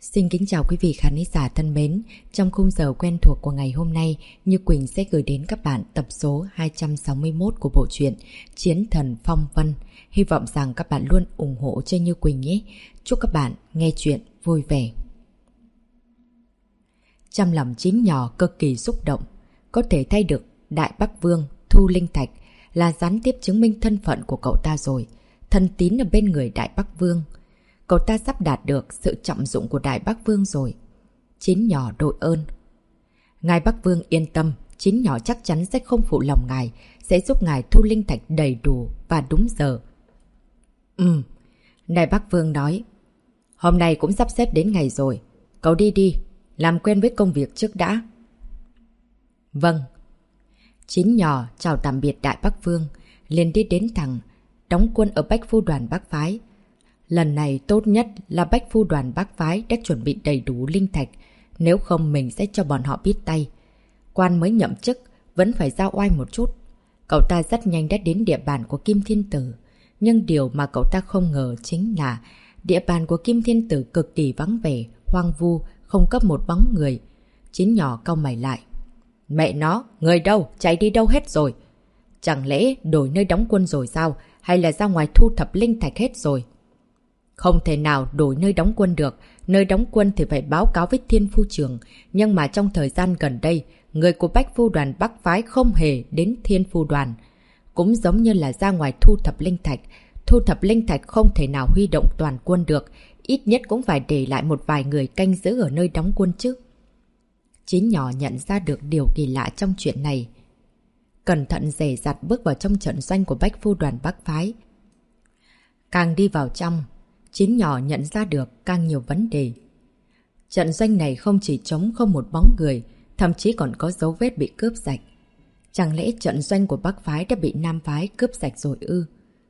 Xin kính chào quý vị khán giả thân mến. Trong khung giờ quen thuộc của ngày hôm nay, Như Quỳnh sẽ gửi đến các bạn tập số 261 của bộ truyện Chiến Thần Phong Vân. Hy vọng rằng các bạn luôn ủng hộ cho Như Quỳnh nhé. Chúc các bạn nghe chuyện vui vẻ. Trong lòng Chín nhỏ cực kỳ xúc động. Có thể thay được Đại Bắc Vương thu linh thạch là gián tiếp chứng minh thân phận của cậu ta rồi. Thân tín ở bên người Đại Bắc Vương. Cậu ta sắp đạt được sự trọng dụng của Đại Bắc Vương rồi. Chín nhỏ đội ơn. Ngài Bắc Vương yên tâm, Chín nhỏ chắc chắn sẽ không phụ lòng ngài, sẽ giúp ngài thu linh thạch đầy đủ và đúng giờ. Đại Bắc Vương nói, hôm nay cũng sắp xếp đến ngày rồi. Cậu đi đi, làm quen với công việc trước đã. Vâng. Chín nhỏ chào tạm biệt Đại Bắc Vương, liền đi đến thẳng đóng quân ở Bách Phu Đoàn Bắc Phái. Lần này tốt nhất là Bách Phu Đoàn Bắc Phái đã chuẩn bị đầy đủ linh thạch, nếu không mình sẽ cho bọn họ biết tay. Quan mới nhậm chức, vẫn phải giao oai một chút. Cậu ta rất nhanh đã đến địa bàn của Kim Thiên Tử. Nhưng điều mà cậu ta không ngờ chính là địa bàn của Kim Thiên Tử cực kỳ vắng vẻ, hoang vu, không có một bóng người. Chín nhỏ cau mày lại. Mẹ nó, người đâu, chạy đi đâu hết rồi? Chẳng lẽ đổi nơi đóng quân rồi sao? Hay là ra ngoài thu thập linh thạch hết rồi? Không thể nào đổi nơi đóng quân được. Nơi đóng quân thì phải báo cáo với Thiên Phu Trường. Nhưng mà trong thời gian gần đây, người của Bách Phu Đoàn Bắc Phái không hề đến Thiên Phu Đoàn. Cũng giống như là ra ngoài thu thập linh thạch. Thu thập linh thạch không thể nào huy động toàn quân được. Ít nhất cũng phải để lại một vài người canh giữ ở nơi đóng quân chứ. Chín nhỏ nhận ra được điều kỳ lạ trong chuyện này. Cẩn thận dè dặt bước vào trong trận doanh của Bách Phu Đoàn Bắc Phái. Càng đi vào trong, Chín nhỏ nhận ra được càng nhiều vấn đề. Trận doanh này không chỉ trống không một bóng người, thậm chí còn có dấu vết bị cướp sạch. Chẳng lẽ trận doanh của Bắc Phái đã bị Nam Phái cướp sạch rồi ư?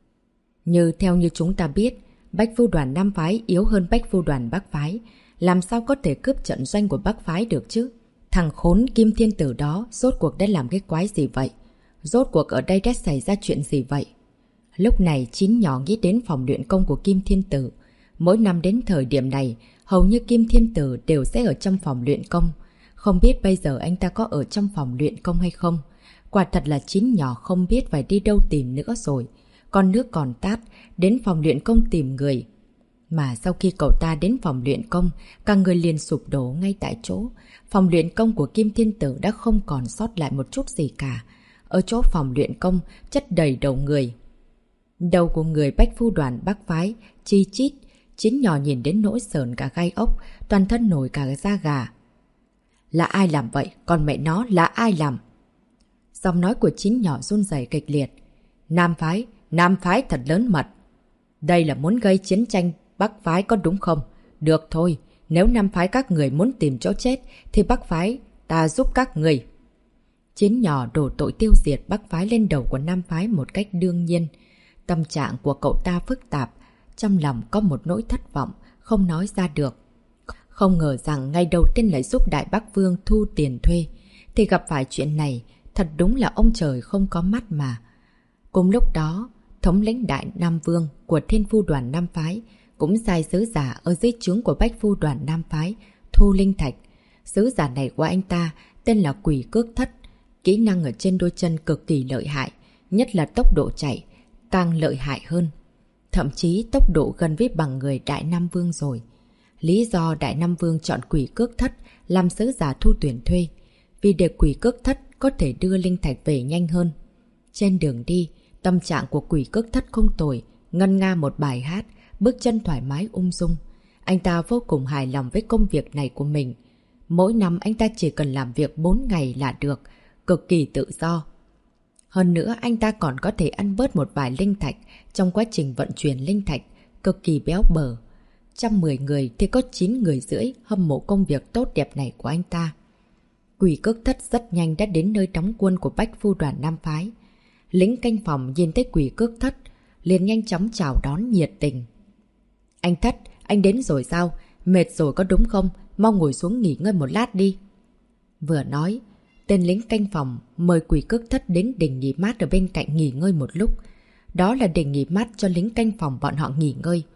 Theo như chúng ta biết, Bách Phu Đoàn Nam Phái yếu hơn Bách Phu Đoàn Bắc Phái. Làm sao có thể cướp trận doanh của Bắc Phái được chứ? Thằng khốn Kim Thiên Tử đó rốt cuộc đã làm cái quái gì vậy? Rốt cuộc ở đây đã xảy ra chuyện gì vậy? Lúc này Chín nhỏ nghĩ đến phòng luyện công của Kim Thiên Tử. Mỗi năm đến thời điểm này, hầu như Kim Thiên Tử đều sẽ ở trong phòng luyện công. Không biết bây giờ anh ta có ở trong phòng luyện công hay không? Quả thật là Chín nhỏ không biết phải đi đâu tìm nữa rồi. Con nước còn tát, đến phòng luyện công tìm người. Mà sau khi cậu ta đến phòng luyện công, cả người liền sụp đổ ngay tại chỗ. Phòng luyện công của Kim Thiên Tử đã không còn sót lại một chút gì cả. Ở chỗ phòng luyện công, chất đầy đầu người. Đầu của người Bách Phu Đoàn Bắc Phái, chi chít. Chín nhỏ nhìn đến nỗi sờn cả gai ốc, toàn thân nổi cả da gà. Là ai làm vậy? Còn mẹ nó là ai làm? Giọng nói của Chín nhỏ run rẩy kịch liệt. Nam Phái thật lớn mật. Đây là muốn gây chiến tranh Bắc Phái có đúng không? Được thôi, nếu Nam Phái các người muốn tìm chỗ chết, thì Bắc Phái ta giúp các người. Chín nhỏ đổ tội tiêu diệt Bắc Phái lên đầu của Nam Phái một cách đương nhiên. Tâm trạng của cậu ta phức tạp, trong lòng có một nỗi thất vọng, không nói ra được. Không ngờ rằng ngày đầu tiên lại giúp Đại Bắc Vương thu tiền thuê, thì gặp phải chuyện này, thật đúng là ông trời không có mắt mà. Cùng lúc đó, thống lĩnh Đại Nam Vương của Thiên Phu Đoàn Nam Phái cũng sai sứ giả ở dưới trướng của Bách Phu Đoàn Nam Phái thu linh thạch. Sứ giả này của anh ta tên là Quỷ Cước Thất, kỹ năng ở trên đôi chân cực kỳ lợi hại, nhất là tốc độ chạy càng lợi hại hơn. Thậm chí tốc độ gần với bằng người Đại Nam Vương rồi. Lý do Đại Nam Vương chọn Quỷ Cước Thất làm sứ giả thu tuyển thuê, vì để Quỷ Cước Thất có thể đưa linh thạch về nhanh hơn. Trên đường đi, tâm trạng của Quỷ Cước Thất không tồi, ngân nga một bài hát, bước chân thoải mái ung dung. Anh ta vô cùng hài lòng với công việc này của mình. Mỗi năm anh ta chỉ cần làm việc 4 ngày là được, cực kỳ tự do. Hơn nữa anh ta còn có thể ăn bớt một vài linh thạch trong quá trình vận chuyển linh thạch, cực kỳ béo bở. Trong 10 người thì có 9 người rưỡi hâm mộ công việc tốt đẹp này của anh ta. Quỷ Cước Thất rất nhanh đã đến nơi đóng quân của Bách Phu Đoàn Nam Phái. Lính canh phòng nhìn thấy Quỷ Cước Thất, liền nhanh chóng chào đón nhiệt tình. Anh Thất, anh đến rồi sao? Mệt rồi có đúng không? Mau ngồi xuống nghỉ ngơi một lát đi. Vừa nói, tên lính canh phòng mời Quỷ Cước Thất đến đình nghỉ mát ở bên cạnh nghỉ ngơi một lúc. Đó là đình nghỉ mát cho lính canh phòng bọn họ nghỉ ngơi.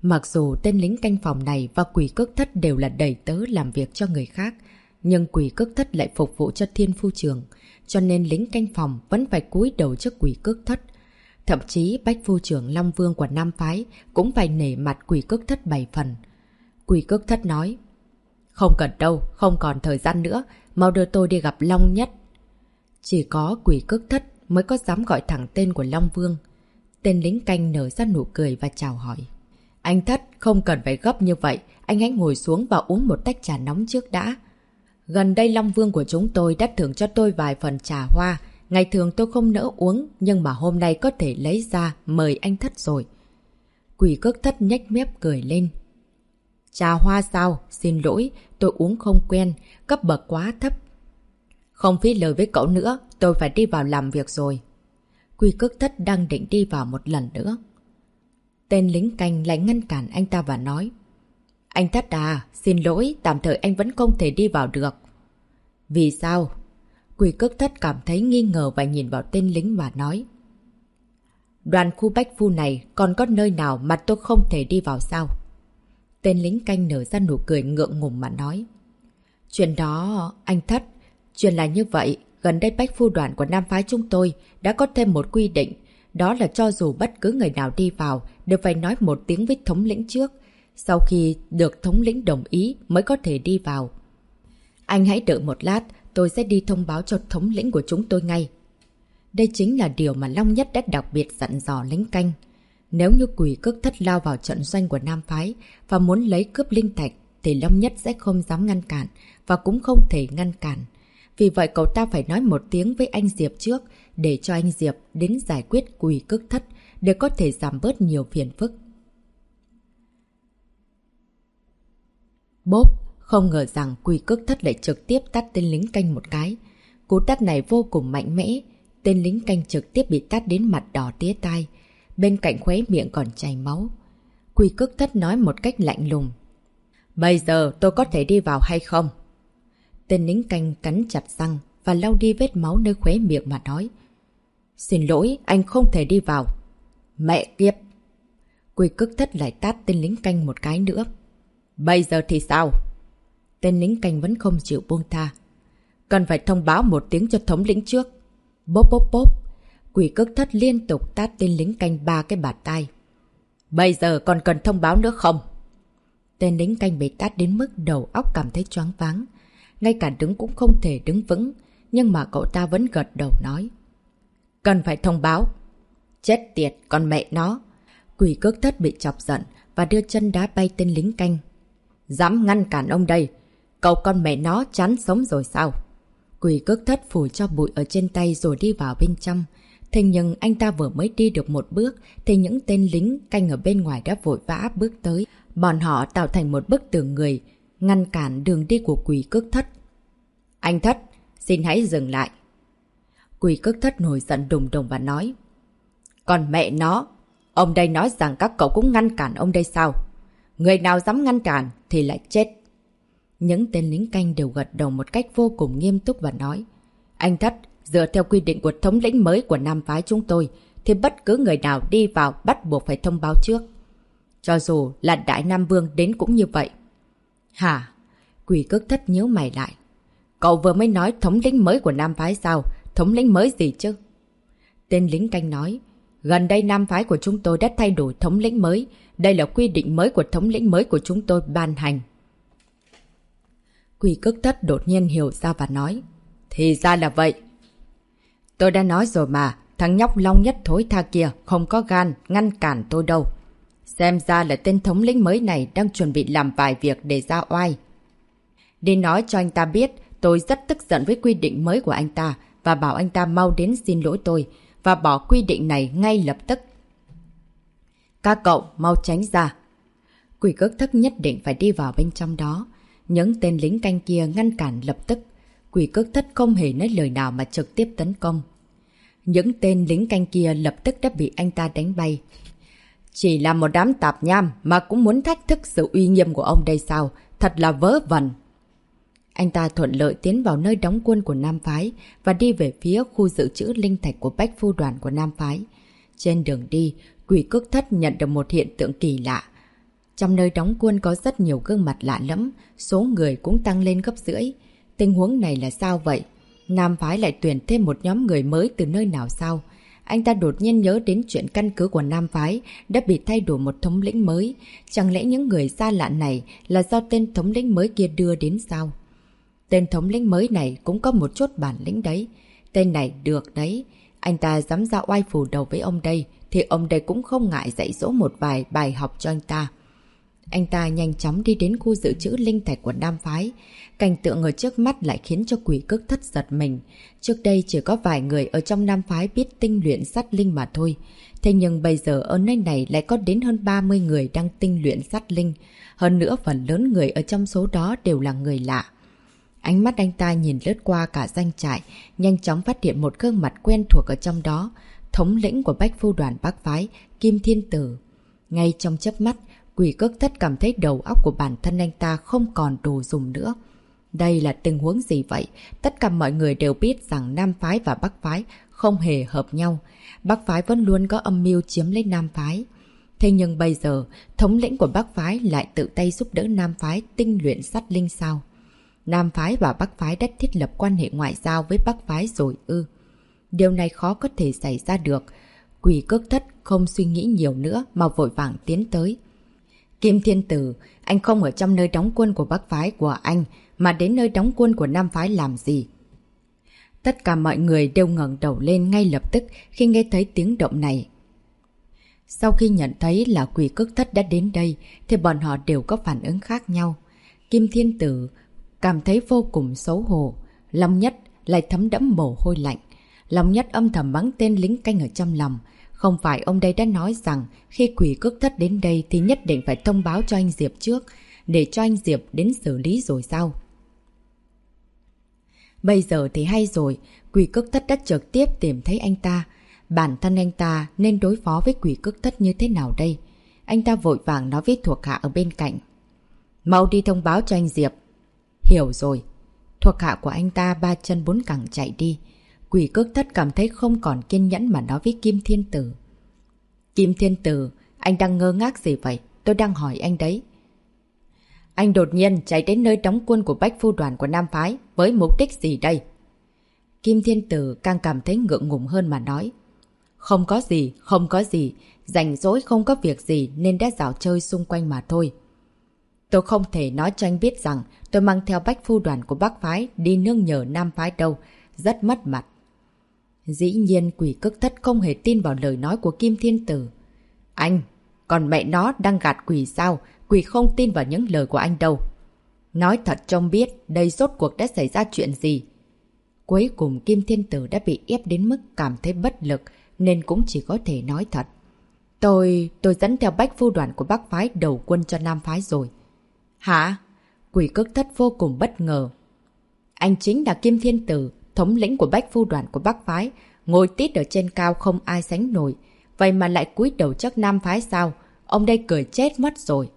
Mặc dù tên lính canh phòng này và quỷ cước thất đều là đầy tớ làm việc cho người khác, nhưng quỷ cước thất lại phục vụ cho Thiên Phu Trường, cho nên lính canh phòng vẫn phải cúi đầu trước quỷ cước thất. Thậm chí Bách Phu Trưởng Long Vương của Nam Phái cũng phải nể mặt quỷ cước thất 7 phần. Quỷ cước thất nói, không cần đâu, không còn thời gian nữa, mau đưa tôi đi gặp Long Nhất. Chỉ có quỷ cước thất mới có dám gọi thẳng tên của Long Vương. Tên lính canh nở ra nụ cười và chào hỏi. Anh Thất, không cần phải gấp như vậy, anh hãy ngồi xuống và uống một tách trà nóng trước đã. Gần đây Long Vương của chúng tôi đã thưởng cho tôi vài phần trà hoa. Ngày thường tôi không nỡ uống, nhưng mà hôm nay có thể lấy ra mời anh Thất rồi. Quỷ cước thất nhếch mép cười lên. Trà hoa sao? Xin lỗi, tôi uống không quen, cấp bậc quá thấp. Không phí lời với cậu nữa, tôi phải đi vào làm việc rồi. Quỷ cước thất đang định đi vào một lần nữa. Tên lính canh lại ngăn cản anh ta và nói. Anh Thất à, xin lỗi, tạm thời anh vẫn không thể đi vào được. Vì sao? Quỷ cước thất cảm thấy nghi ngờ và nhìn vào tên lính và nói. Đoàn khu Bách Phu này còn có nơi nào mà tôi không thể đi vào sao? Tên lính canh nở ra nụ cười ngượng ngùng mà nói. Chuyện đó, anh Thất, chuyện là như vậy. Gần đây Bách Phu đoàn của Nam Phái chúng tôi đã có thêm một quy định. Đó là cho dù bất cứ người nào đi vào đều phải nói một tiếng với thống lĩnh trước. Sau khi được thống lĩnh đồng ý mới có thể đi vào. Anh hãy đợi một lát, tôi sẽ đi thông báo cho thống lĩnh của chúng tôi ngay. Đây chính là điều mà Long Nhất đã đặc biệt dặn dò lính canh. Nếu như quỷ cước thất lao vào trận doanh của Nam Phái và muốn lấy cướp linh thạch thì Long Nhất sẽ không dám ngăn cản và cũng không thể ngăn cản. Vì vậy cậu ta phải nói một tiếng với anh Diệp trước để cho anh Diệp đến giải quyết quỷ cước thất để có thể giảm bớt nhiều phiền phức. Bốp, không ngờ rằng quỷ cước thất lại trực tiếp tát tên lính canh một cái. Cú tát này vô cùng mạnh mẽ, tên lính canh trực tiếp bị tát đến mặt đỏ tía tai, bên cạnh khóe miệng còn chảy máu. Quỷ cước thất nói một cách lạnh lùng. Bây giờ tôi có thể đi vào hay không? Tên lính canh cắn chặt răng và lau đi vết máu nơi khóe miệng mà nói. Xin lỗi, anh không thể đi vào. Mẹ kiếp! Quỷ cước thất lại tát tên lính canh một cái nữa. Bây giờ thì sao? Tên lính canh vẫn không chịu buông tha. Cần phải thông báo một tiếng cho thống lĩnh trước. Bốp bốp bốp. Quỷ cước thất liên tục tát tên lính canh 3 cái bạt tai. Bây giờ còn cần thông báo nữa không? Tên lính canh bị tát đến mức đầu óc cảm thấy choáng váng. Ngay cả đứng cũng không thể đứng vững. Nhưng mà cậu ta vẫn gật đầu nói. Cần phải thông báo. Chết tiệt, con mẹ nó. Quỷ cước thất bị chọc giận và đưa chân đá bay tên lính canh. Dám ngăn cản ông đây. Cậu con mẹ nó chán sống rồi sao? Quỷ cước thất phủi cho bụi ở trên tay rồi đi vào bên trong. Thế nhưng anh ta vừa mới đi được một bước thì những tên lính canh ở bên ngoài đã vội vã bước tới. Bọn họ tạo thành một bức tường người, ngăn cản đường đi của quỷ cước thất. Anh Thất, xin hãy dừng lại. Quỷ cước thất nổi giận đùng đùng và nói. Còn mẹ nó, ông đây nói rằng các cậu cũng ngăn cản ông đây sao? Người nào dám ngăn cản thì lại chết. Những tên lính canh đều gật đầu một cách vô cùng nghiêm túc và nói. Anh Thất, dựa theo quy định của thống lĩnh mới của Nam Phái chúng tôi, thì bất cứ người nào đi vào bắt buộc phải thông báo trước. Cho dù là Đại Nam Vương đến cũng như vậy. Hả? Quỷ cước thất nhíu mày lại. Cậu vừa mới nói thống lĩnh mới của Nam Phái sao? Thống lĩnh mới gì chứ? Tên lính canh nói. Gần đây Nam Phái của chúng tôi đã thay đổi thống lĩnh mới. Đây là quy định mới của thống lĩnh mới của chúng tôi ban hành. Quỷ cước thất đột nhiên hiểu ra và nói. Thì ra là vậy. Tôi đã nói rồi mà, thằng nhóc Long Nhất thối tha kia không có gan ngăn cản tôi đâu. Xem ra là tên thống lĩnh mới này đang chuẩn bị làm vài việc để ra oai. Đi nói cho anh ta biết tôi rất tức giận với quy định mới của anh ta và bảo anh ta mau đến xin lỗi tôi và bỏ quy định này ngay lập tức. Các cậu mau tránh ra. Quỷ cước thất nhất định phải đi vào bên trong đó. Những tên lính canh kia ngăn cản lập tức. Quỷ cước thất không hề nói lời nào mà trực tiếp tấn công. Những tên lính canh kia lập tức đã bị anh ta đánh bay. Chỉ là một đám tạp nham mà cũng muốn thách thức sự uy nghiêm của ông đây sao? Thật là vớ vẩn. Anh ta thuận lợi tiến vào nơi đóng quân của Nam Phái và đi về phía khu dự trữ linh thạch của Bách Phu đoàn của Nam Phái. Trên đường đi, quỷ cước thất nhận được một hiện tượng kỳ lạ. Trong nơi đóng quân có rất nhiều gương mặt lạ lẫm, số người cũng tăng lên gấp rưỡi. Tình huống này là sao vậy? Nam phái lại tuyển thêm một nhóm người mới từ nơi nào sao? Anh ta đột nhiên nhớ đến chuyện căn cứ của Nam phái đã bị thay đổi một thống lĩnh mới. Chẳng lẽ những người xa lạ này là do tên thống lĩnh mới kia đưa đến sao? Tên thống lĩnh mới này cũng có một chút bản lĩnh đấy. Tên này được đấy. Anh ta dám ra oai phủ đầu với ông đây, thì ông đây cũng không ngại dạy dỗ một vài bài học cho anh ta. Anh ta nhanh chóng đi đến khu dự trữ linh thạch của Nam phái. Cảnh tượng ở trước mắt lại khiến cho Quỷ Cước Thất giật mình. Trước đây chỉ có vài người ở trong Nam phái biết tinh luyện sát linh mà thôi. Thế nhưng bây giờ ở nơi này lại có đến hơn 30 người đang tinh luyện sát linh. Hơn nữa phần lớn người ở trong số đó đều là người lạ. Ánh mắt anh ta nhìn lướt qua cả doanh trại, nhanh chóng phát hiện một gương mặt quen thuộc ở trong đó. Thống lĩnh của Bách Phu đoàn Bắc phái, Kim Thiên Tử. Ngay trong chớp mắt, Quỷ Cước Thất cảm thấy đầu óc của bản thân anh ta không còn đồ dùng nữa. Đây là tình huống gì vậy? Tất cả mọi người đều biết rằng Nam phái và Bắc phái không hề hợp nhau. Bắc phái vẫn luôn có âm mưu chiếm lấy Nam phái. Thế nhưng bây giờ, thống lĩnh của Bắc phái lại tự tay giúp đỡ Nam phái tinh luyện sát linh sao? Nam phái và Bắc phái đã thiết lập quan hệ ngoại giao với Bắc phái rồi ư? Điều này khó có thể xảy ra được. Quỷ Cước Thất không suy nghĩ nhiều nữa mà vội vàng tiến tới. Kim Thiên Tử, anh không ở trong nơi đóng quân của Bắc phái của anh, mà đến nơi đóng quân của Nam phái làm gì? Tất cả mọi người đều ngẩng đầu lên ngay lập tức khi nghe thấy tiếng động này. Sau khi nhận thấy là Quỷ Cước Thất đã đến đây, thì bọn họ đều có phản ứng khác nhau. Kim Thiên Tử cảm thấy vô cùng xấu hổ. Long Nhất lại thấm đẫm mồ hôi lạnh. Long Nhất âm thầm mắng tên lính canh ở trong lòng. Không phải ông đây đã nói rằng khi Quỷ Cước Thất đến đây thì nhất định phải thông báo cho anh Diệp trước, để cho anh Diệp đến xử lý rồi sao? Bây giờ thì hay rồi, Quỷ Cước Thất đã trực tiếp tìm thấy anh ta. Bản thân anh ta nên đối phó với Quỷ Cước Thất như thế nào đây? Anh ta vội vàng nói với thuộc hạ ở bên cạnh. Mau đi thông báo cho anh Diệp. Hiểu rồi. Thuộc hạ của anh ta ba chân bốn cẳng chạy đi. Quỷ Cước Thất cảm thấy không còn kiên nhẫn mà nói với Kim Thiên Tử. Kim Thiên Tử, anh đang ngơ ngác gì vậy? Tôi đang hỏi anh đấy. Anh đột nhiên chạy đến nơi đóng quân của Bách Phu đoàn của Nam phái với mục đích gì đây? Kim Thiên Tử càng cảm thấy ngượng ngùng hơn mà nói. Không có gì. Rảnh rỗi không có việc gì nên đã dạo chơi xung quanh mà thôi. Tôi không thể nói cho anh biết rằng tôi mang theo Bách Phu đoàn của Bắc phái đi nương nhờ Nam phái đâu. Rất mất mặt. Dĩ nhiên Quỷ Cước Thất không hề tin vào lời nói của Kim Thiên Tử. Anh, còn mẹ nó đang gạt quỷ sao? Quỷ không tin vào những lời của anh đâu. Nói thật trông biết đây rốt cuộc đã xảy ra chuyện gì. Cuối cùng Kim Thiên Tử đã bị ép đến mức cảm thấy bất lực nên cũng chỉ có thể nói thật. Tôi dẫn theo Bách Phu đoàn của Bắc phái đầu quân cho Nam phái rồi. Hả? Quỷ Cước Thất vô cùng bất ngờ. Anh chính là Kim Thiên Tử, thống lĩnh của Bách Phu đoàn của Bắc phái, ngồi tít ở trên cao không ai sánh nổi. Vậy mà lại cúi đầu trước Nam phái sao? Ông đây cười chết mất rồi.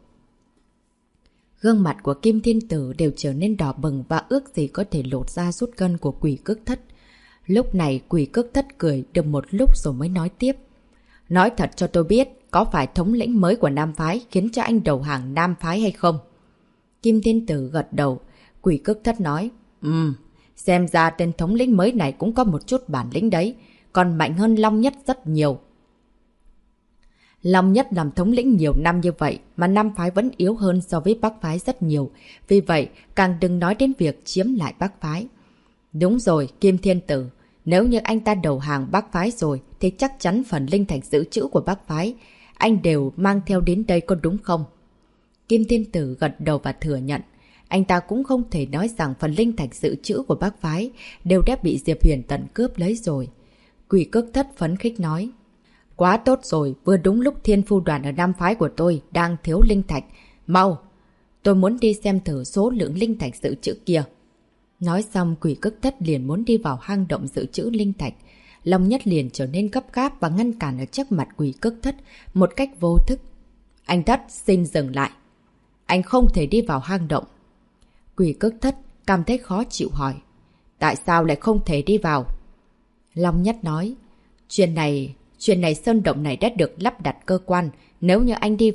Gương mặt của Kim Thiên Tử đều trở nên đỏ bừng và ước gì có thể lột ra rút gân của Quỷ Cước Thất. Lúc này Quỷ Cước Thất cười được một lúc rồi mới nói tiếp. Nói thật cho tôi biết, có phải thống lĩnh mới của Nam phái khiến cho anh đầu hàng Nam phái hay không? Kim Thiên Tử gật đầu. Quỷ Cước Thất nói. Xem ra tên thống lĩnh mới này cũng có một chút bản lĩnh đấy, còn mạnh hơn Long Nhất rất nhiều. Long Nhất làm thống lĩnh nhiều năm như vậy mà Nam phái vẫn yếu hơn so với Bắc phái rất nhiều, vì vậy càng đừng nói đến việc chiếm lại Bắc phái. Đúng rồi, Kim Thiên Tử, nếu như anh ta đầu hàng Bắc phái rồi thì chắc chắn phần linh thạch dự trữ của Bắc phái anh đều mang theo đến đây có đúng không? Kim Thiên Tử gật đầu và thừa nhận. Anh ta cũng không thể nói rằng phần linh thạch dự trữ của Bắc phái đều đã bị Diệp Huyền Tần cướp lấy rồi. Quỷ Cước Thất phấn khích nói. Quá tốt rồi, vừa đúng lúc Thiên Phu đoàn ở Nam phái của tôi đang thiếu linh thạch. Mau, tôi muốn đi xem thử số lượng linh thạch dự trữ kia. Nói xong Quỷ Cước Thất liền muốn đi vào hang động dự trữ linh thạch. Long Nhất liền trở nên gấp gáp và ngăn cản ở trước mặt Quỷ Cước Thất một cách vô thức. Anh Thất xin dừng lại. Anh không thể đi vào hang động. Quỷ Cước Thất cảm thấy khó chịu hỏi. Tại sao lại không thể đi vào? Long Nhất nói. Chuyện này sơn động này đã được lắp đặt cơ quan. Nếu như anh đi vào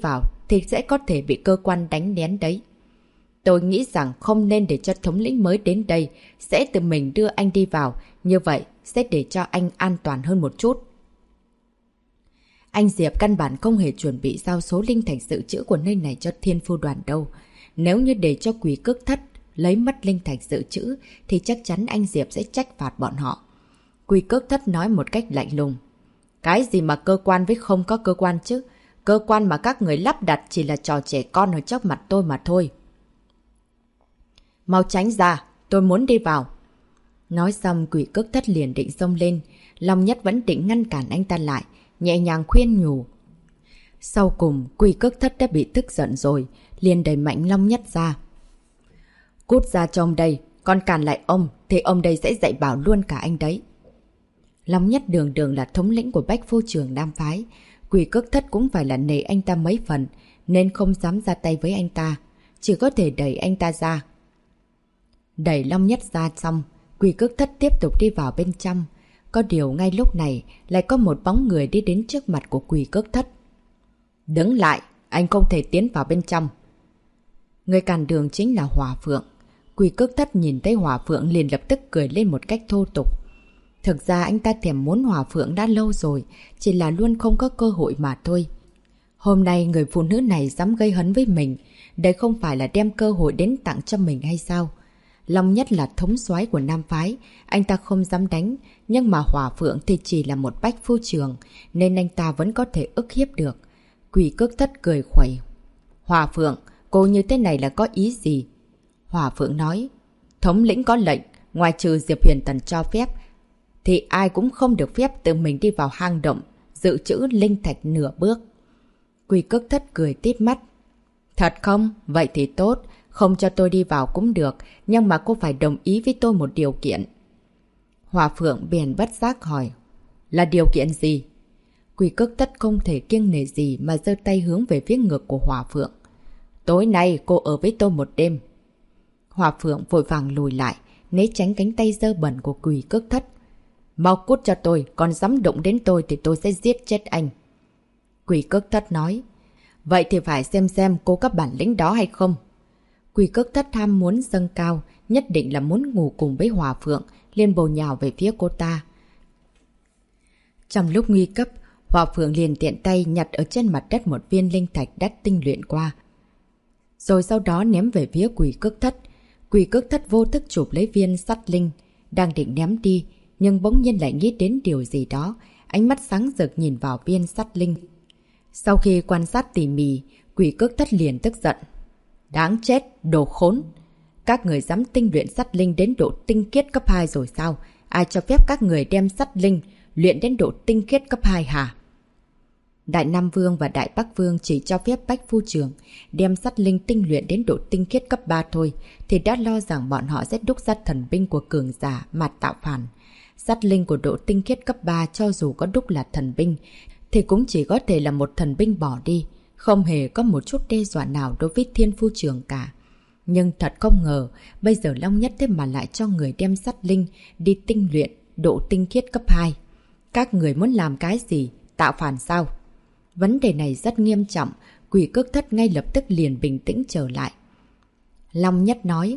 thì sẽ có thể bị cơ quan đánh đén đấy. Tôi nghĩ rằng không nên để cho thống lĩnh mới đến đây, sẽ tự mình đưa anh đi vào, như vậy sẽ để cho anh an toàn hơn một chút. Anh Diệp căn bản không hề chuẩn bị giao số linh thạch dự trữ của nơi này cho Thiên Phu Đoàn đâu. Nếu như để cho Quỷ Cước Thất lấy mất linh thạch dự trữ thì chắc chắn anh Diệp sẽ trách phạt bọn họ. Quỷ Cước Thất nói một cách lạnh lùng. Cái gì mà cơ quan với không có cơ quan chứ? Cơ quan mà các người lắp đặt chỉ là trò trẻ con ở trước mặt tôi mà thôi. Mau tránh ra, tôi muốn đi vào. Nói xong Quỷ Cước Thất liền định xông lên. Long Nhất vẫn định ngăn cản anh ta lại, nhẹ nhàng khuyên nhủ. Sau cùng Quỷ Cước Thất đã bị tức giận rồi, liền đẩy mạnh Long Nhất ra. Cút ra cho ông đây, còn cản lại ông thì ông đây sẽ dạy bảo luôn cả anh đấy. Long Nhất đường đường là thống lĩnh của Bách Phu Trường Nam Phái. Quỷ Cước Thất cũng phải là nể anh ta mấy phần, nên không dám ra tay với anh ta, chỉ có thể đẩy anh ta ra. Đẩy Long Nhất ra xong, Quỷ Cước Thất tiếp tục đi vào bên trong. Có điều ngay lúc này lại có một bóng người đi đến trước mặt của Quỷ Cước Thất. Đứng lại, anh không thể tiến vào bên trong. Người cản đường chính là Hỏa Phượng. Quỷ Cước Thất nhìn thấy Hỏa Phượng liền lập tức cười lên một cách thô tục. Thực ra anh ta thèm muốn Hỏa Phượng đã lâu rồi, chỉ là luôn không có cơ hội mà thôi. Hôm nay người phụ nữ này dám gây hấn với mình, đây không phải là đem cơ hội đến tặng cho mình hay sao? Long Nhất là thống soái của Nam Phái, anh ta không dám đánh, nhưng mà Hỏa Phượng thì chỉ là một bách phu trường, nên anh ta vẫn có thể ức hiếp được. Quỷ Cước Thất cười khuẩy. Hỏa Phượng, cô như thế này là có ý gì? Hỏa Phượng nói, thống lĩnh có lệnh, ngoài trừ Diệp Huyền Tần cho phép, thì ai cũng không được phép tự mình đi vào hang động, dự trữ linh thạch nửa bước. Quỷ Cước Thất cười tít mắt. Thật không? Vậy thì tốt, không cho tôi đi vào cũng được, nhưng mà cô phải đồng ý với tôi một điều kiện. Hỏa Phượng bèn bất giác hỏi, là điều kiện gì? Quỷ Cước Thất không thể kiêng nể gì mà giơ tay hướng về phía ngực của Hỏa Phượng. Tối nay cô ở với tôi một đêm. Hỏa Phượng vội vàng lùi lại, né tránh cánh tay dơ bẩn của Quỷ Cước Thất. Mau cút cho tôi, còn dám động đến tôi thì tôi sẽ giết chết anh. Quỷ Cước Thất nói, vậy thì phải xem cô có bản lĩnh đó hay không. Quỷ Cước Thất ham muốn dâng cao, nhất định là muốn ngủ cùng với Hỏa Phượng, liền bổ nhào về phía cô ta. Trong lúc nguy cấp, Hỏa Phượng liền tiện tay nhặt ở trên mặt đất một viên linh thạch đắt tinh luyện qua, rồi sau đó ném về phía Quỷ Cước Thất. Quỷ Cước Thất vô thức chụp lấy viên sắt linh, đang định ném đi, nhưng bỗng nhiên lại nghĩ đến điều gì đó, ánh mắt sáng rực nhìn vào viên sắt linh. Sau khi quan sát tỉ mỉ, Quỷ Cước Thất liền tức giận. Đáng chết, đồ khốn! Các người dám tinh luyện sắt linh đến độ tinh khiết cấp 2 rồi sao? Ai cho phép các người đem sắt linh luyện đến độ tinh khiết cấp 2 hả? Đại Nam Vương và Đại Bắc Vương chỉ cho phép Bách Phu Trường đem sắt linh tinh luyện đến độ tinh khiết cấp 3 thôi, thì đã lo rằng bọn họ sẽ đúc ra thần binh của cường giả mà tạo phản. Sắt linh của độ tinh khiết cấp 3 cho dù có đúc là thần binh, thì cũng chỉ có thể là một thần binh bỏ đi, không hề có một chút đe dọa nào đối với Thiên Phu Trường cả. Nhưng thật không ngờ, bây giờ Long Nhất thế mà lại cho người đem sắt linh đi tinh luyện độ tinh khiết cấp 2. Các người muốn làm cái gì? Tạo phản sao? Vấn đề này rất nghiêm trọng, Quỷ Cước Thất ngay lập tức liền bình tĩnh trở lại. Long Nhất nói,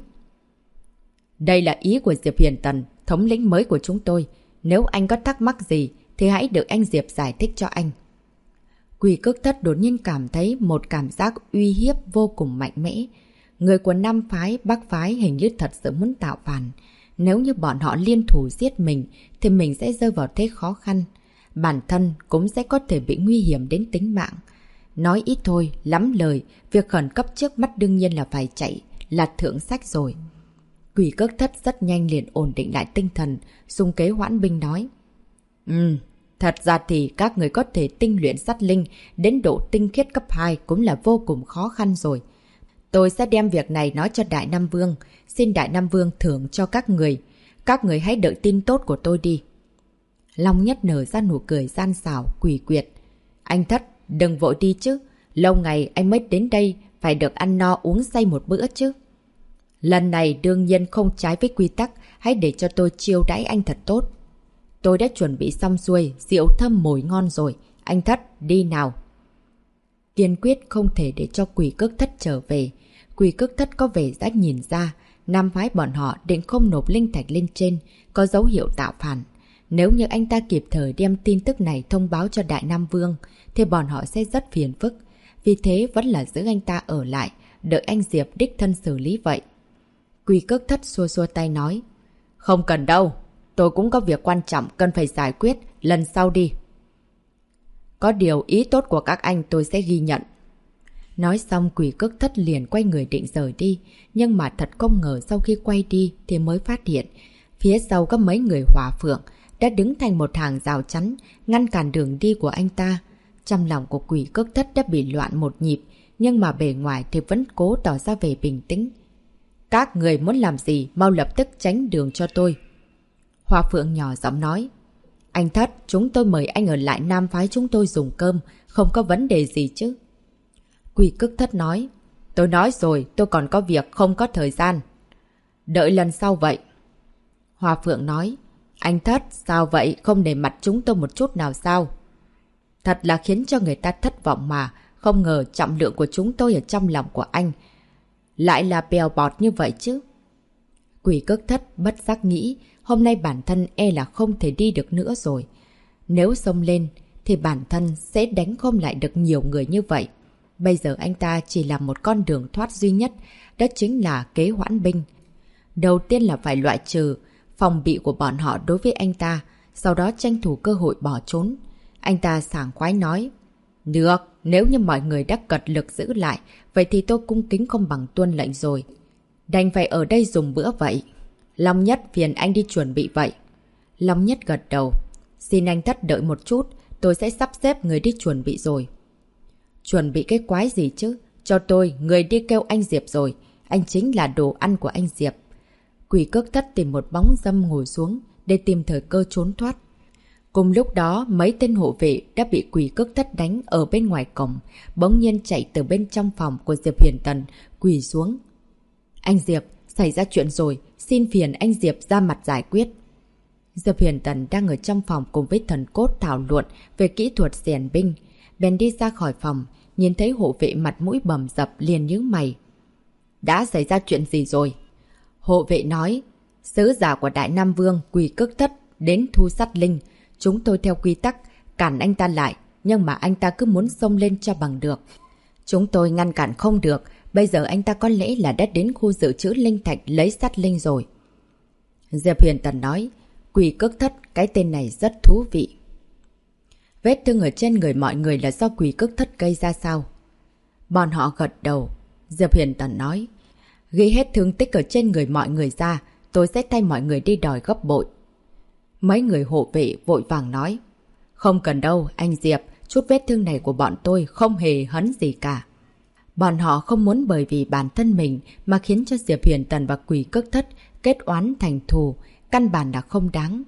đây là ý của Diệp Huyền Tần, thống lĩnh mới của chúng tôi. Nếu anh có thắc mắc gì thì hãy được anh Diệp giải thích cho anh. Quỷ Cước Thất đột nhiên cảm thấy một cảm giác uy hiếp vô cùng mạnh mẽ. Người của Nam Phái, Bắc Phái hình như thật sự muốn tạo phản. Nếu như bọn họ liên thủ giết mình thì mình sẽ rơi vào thế khó khăn. Bản thân cũng sẽ có thể bị nguy hiểm đến tính mạng. Nói ít thôi, lắm lời, việc khẩn cấp trước mắt đương nhiên là phải chạy, là thượng sách rồi. Quỷ Cước Thất rất nhanh liền ổn định lại tinh thần, dùng kế hoãn binh nói. Thật ra thì các người có thể tinh luyện sắt linh đến độ tinh khiết cấp 2 cũng là vô cùng khó khăn rồi. Tôi sẽ đem việc này nói cho Đại Nam Vương, xin Đại Nam Vương thưởng cho các người. Các người hãy đợi tin tốt của tôi đi. Long Nhất nở ra nụ cười gian xảo, quỷ quyệt. Anh Thất, đừng vội đi chứ. Lâu ngày anh mới đến đây, phải được ăn no uống say một bữa chứ. Lần này đương nhiên không trái với quy tắc, hãy để cho tôi chiêu đãi anh thật tốt. Tôi đã chuẩn bị xong xuôi, rượu thơm mồi ngon rồi. Anh Thất, đi nào. kiên quyết không thể để cho Quỷ Cước Thất trở về. Quỷ Cước Thất có vẻ đã nhìn ra, nam phái bọn họ định không nộp linh thạch lên trên, có dấu hiệu tạo phản. Nếu như anh ta kịp thời đem tin tức này thông báo cho Đại Nam Vương, thì bọn họ sẽ rất phiền phức. Vì thế vẫn là giữ anh ta ở lại, đợi anh Diệp đích thân xử lý vậy. Quỷ Cước Thất xua xua tay nói, không cần đâu, tôi cũng có việc quan trọng cần phải giải quyết, lần sau đi. Có điều ý tốt của các anh tôi sẽ ghi nhận. Nói xong Quỷ Cước Thất liền quay người định rời đi, nhưng mà thật không ngờ sau khi quay đi thì mới phát hiện, phía sau có mấy người Hỏa Phượng đã đứng thành một hàng rào chắn, ngăn cản đường đi của anh ta. Trong lòng của Quỷ Cước Thất đã bị loạn một nhịp, nhưng mà bề ngoài thì vẫn cố tỏ ra vẻ bình tĩnh. Các người muốn làm gì, mau lập tức tránh đường cho tôi. Hỏa Phượng nhỏ giọng nói, anh Thất, chúng tôi mời anh ở lại nam phái chúng tôi dùng cơm, không có vấn đề gì chứ. Quỷ Cước Thất nói, tôi nói rồi, tôi còn có việc, không có thời gian. Đợi lần sau vậy. Hỏa Phượng nói, anh Thất, sao vậy, không để mặt chúng tôi một chút nào sao? Thật là khiến cho người ta thất vọng mà, không ngờ trọng lượng của chúng tôi ở trong lòng của anh lại là bèo bọt như vậy chứ. Quỷ Cước Thất bất giác nghĩ, hôm nay bản thân e là không thể đi được nữa rồi. Nếu xông lên thì bản thân sẽ đánh không lại được nhiều người như vậy. Bây giờ anh ta chỉ là một con đường thoát duy nhất, đó chính là kế hoãn binh. Đầu tiên là phải loại trừ phòng bị của bọn họ đối với anh ta, sau đó tranh thủ cơ hội bỏ trốn. Anh ta sảng khoái nói, được, nếu như mọi người đã cật lực giữ lại, vậy thì tôi cung kính không bằng tuân lệnh rồi. Đành phải ở đây dùng bữa vậy. Long Nhất phiền anh đi chuẩn bị vậy. Long Nhất gật đầu, xin anh Thất đợi một chút, tôi sẽ sắp xếp người đi chuẩn bị rồi. Chuẩn bị cái quái gì chứ? Cho tôi, người đi kêu anh Diệp rồi. Anh chính là đồ ăn của anh Diệp. Quỷ Cước Thất tìm một bóng râm ngồi xuống để tìm thời cơ trốn thoát. Cùng lúc đó, mấy tên hộ vệ đã bị Quỷ Cước Thất đánh ở bên ngoài cổng, bỗng nhiên chạy từ bên trong phòng của Diệp Huyền Tần, quỳ xuống. Anh Diệp, xảy ra chuyện rồi, xin phiền anh Diệp ra mặt giải quyết. Diệp Huyền Tần đang ở trong phòng cùng với Thần Cốt thảo luận về kỹ thuật rèn binh. Bèn đi ra khỏi phòng, nhìn thấy hộ vệ mặt mũi bầm dập liền nhướng mày. Đã xảy ra chuyện gì rồi? Hộ vệ nói, sứ giả của Đại Nam Vương Quỷ Cước Thất đến thu sát linh. Chúng tôi theo quy tắc cản anh ta lại, nhưng mà anh ta cứ muốn xông lên cho bằng được. Chúng tôi ngăn cản không được, bây giờ anh ta có lẽ là đã đến khu dự trữ linh thạch lấy sát linh rồi. Diệp Huyền Tần nói, Quỷ Cước Thất, cái tên này rất thú vị. Vết thương ở trên người mọi người là do Quỷ Cước Thất gây ra sao? Bọn họ gật đầu. Diệp Huyền Tần nói, ghi hết thương tích ở trên người mọi người ra, tôi sẽ thay mọi người đi đòi gấp bội. Mấy người hộ vệ vội vàng nói, không cần đâu, anh Diệp, chút vết thương này của bọn tôi không hề hấn gì cả. Bọn họ không muốn bởi vì bản thân mình mà khiến cho Diệp Huyền Tần và Quỷ Cước Thất kết oán thành thù, căn bản là không đáng.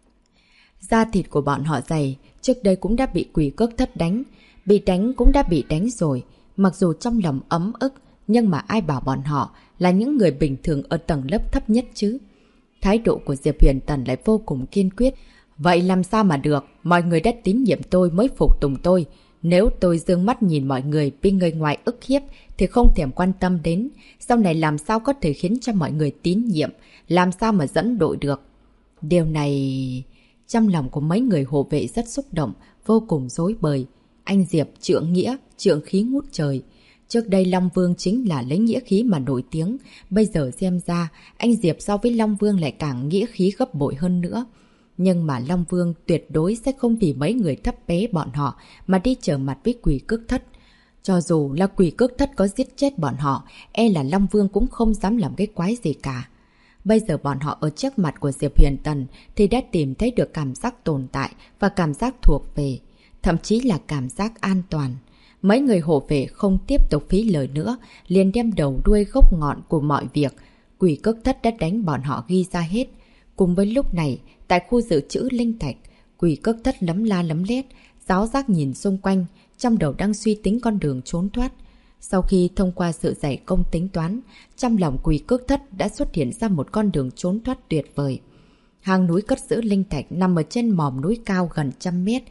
Da thịt của bọn họ dày, trước đây cũng đã bị Quỷ Cước Thất đánh, bị đánh cũng đã bị đánh rồi, mặc dù trong lòng ấm ức, nhưng mà ai bảo bọn họ là những người bình thường ở tầng lớp thấp nhất chứ. Thái độ của Diệp Huyền Tần lại vô cùng kiên quyết. Vậy làm sao mà được, mọi người đã tín nhiệm tôi mới phục tùng tôi. Nếu tôi dương mắt nhìn mọi người bị người ngoài ức hiếp thì không thèm quan tâm đến. Sau này làm sao có thể khiến cho mọi người tín nhiệm, làm sao mà dẫn đội được. Điều này... Trong lòng của mấy người hộ vệ rất xúc động, vô cùng rối bời. Anh Diệp trượng nghĩa, trượng khí ngút trời. Trước đây Long Vương chính là lấy nghĩa khí mà nổi tiếng. Bây giờ xem ra, anh Diệp so với Long Vương lại càng nghĩa khí gấp bội hơn nữa. Nhưng mà Long Vương tuyệt đối sẽ không vì mấy người thấp bé bọn họ mà đi trở mặt với Quỷ Cước Thất. Cho dù là Quỷ Cước Thất có giết chết bọn họ, e là Long Vương cũng không dám làm cái quái gì cả. Bây giờ bọn họ ở trước mặt của Diệp Huyền Tần thì đã tìm thấy được cảm giác tồn tại và cảm giác thuộc về, thậm chí là cảm giác an toàn. Mấy người hộ vệ không tiếp tục phí lời nữa, liền đem đầu đuôi gốc ngọn của mọi việc. Quỷ Cước Thất đã đánh bọn họ ghi ra hết. Cùng với lúc này, tại khu dự trữ linh thạch, Quỷ Cước Thất lấm la lấm lét, giáo giác nhìn xung quanh, trong đầu đang suy tính con đường trốn thoát. Sau khi thông qua sự giải công tính toán, trong lòng Quỷ Cước Thất đã xuất hiện ra một con đường trốn thoát tuyệt vời. Hang núi cất giữ linh thạch nằm ở trên mỏm núi cao gần 100 mét,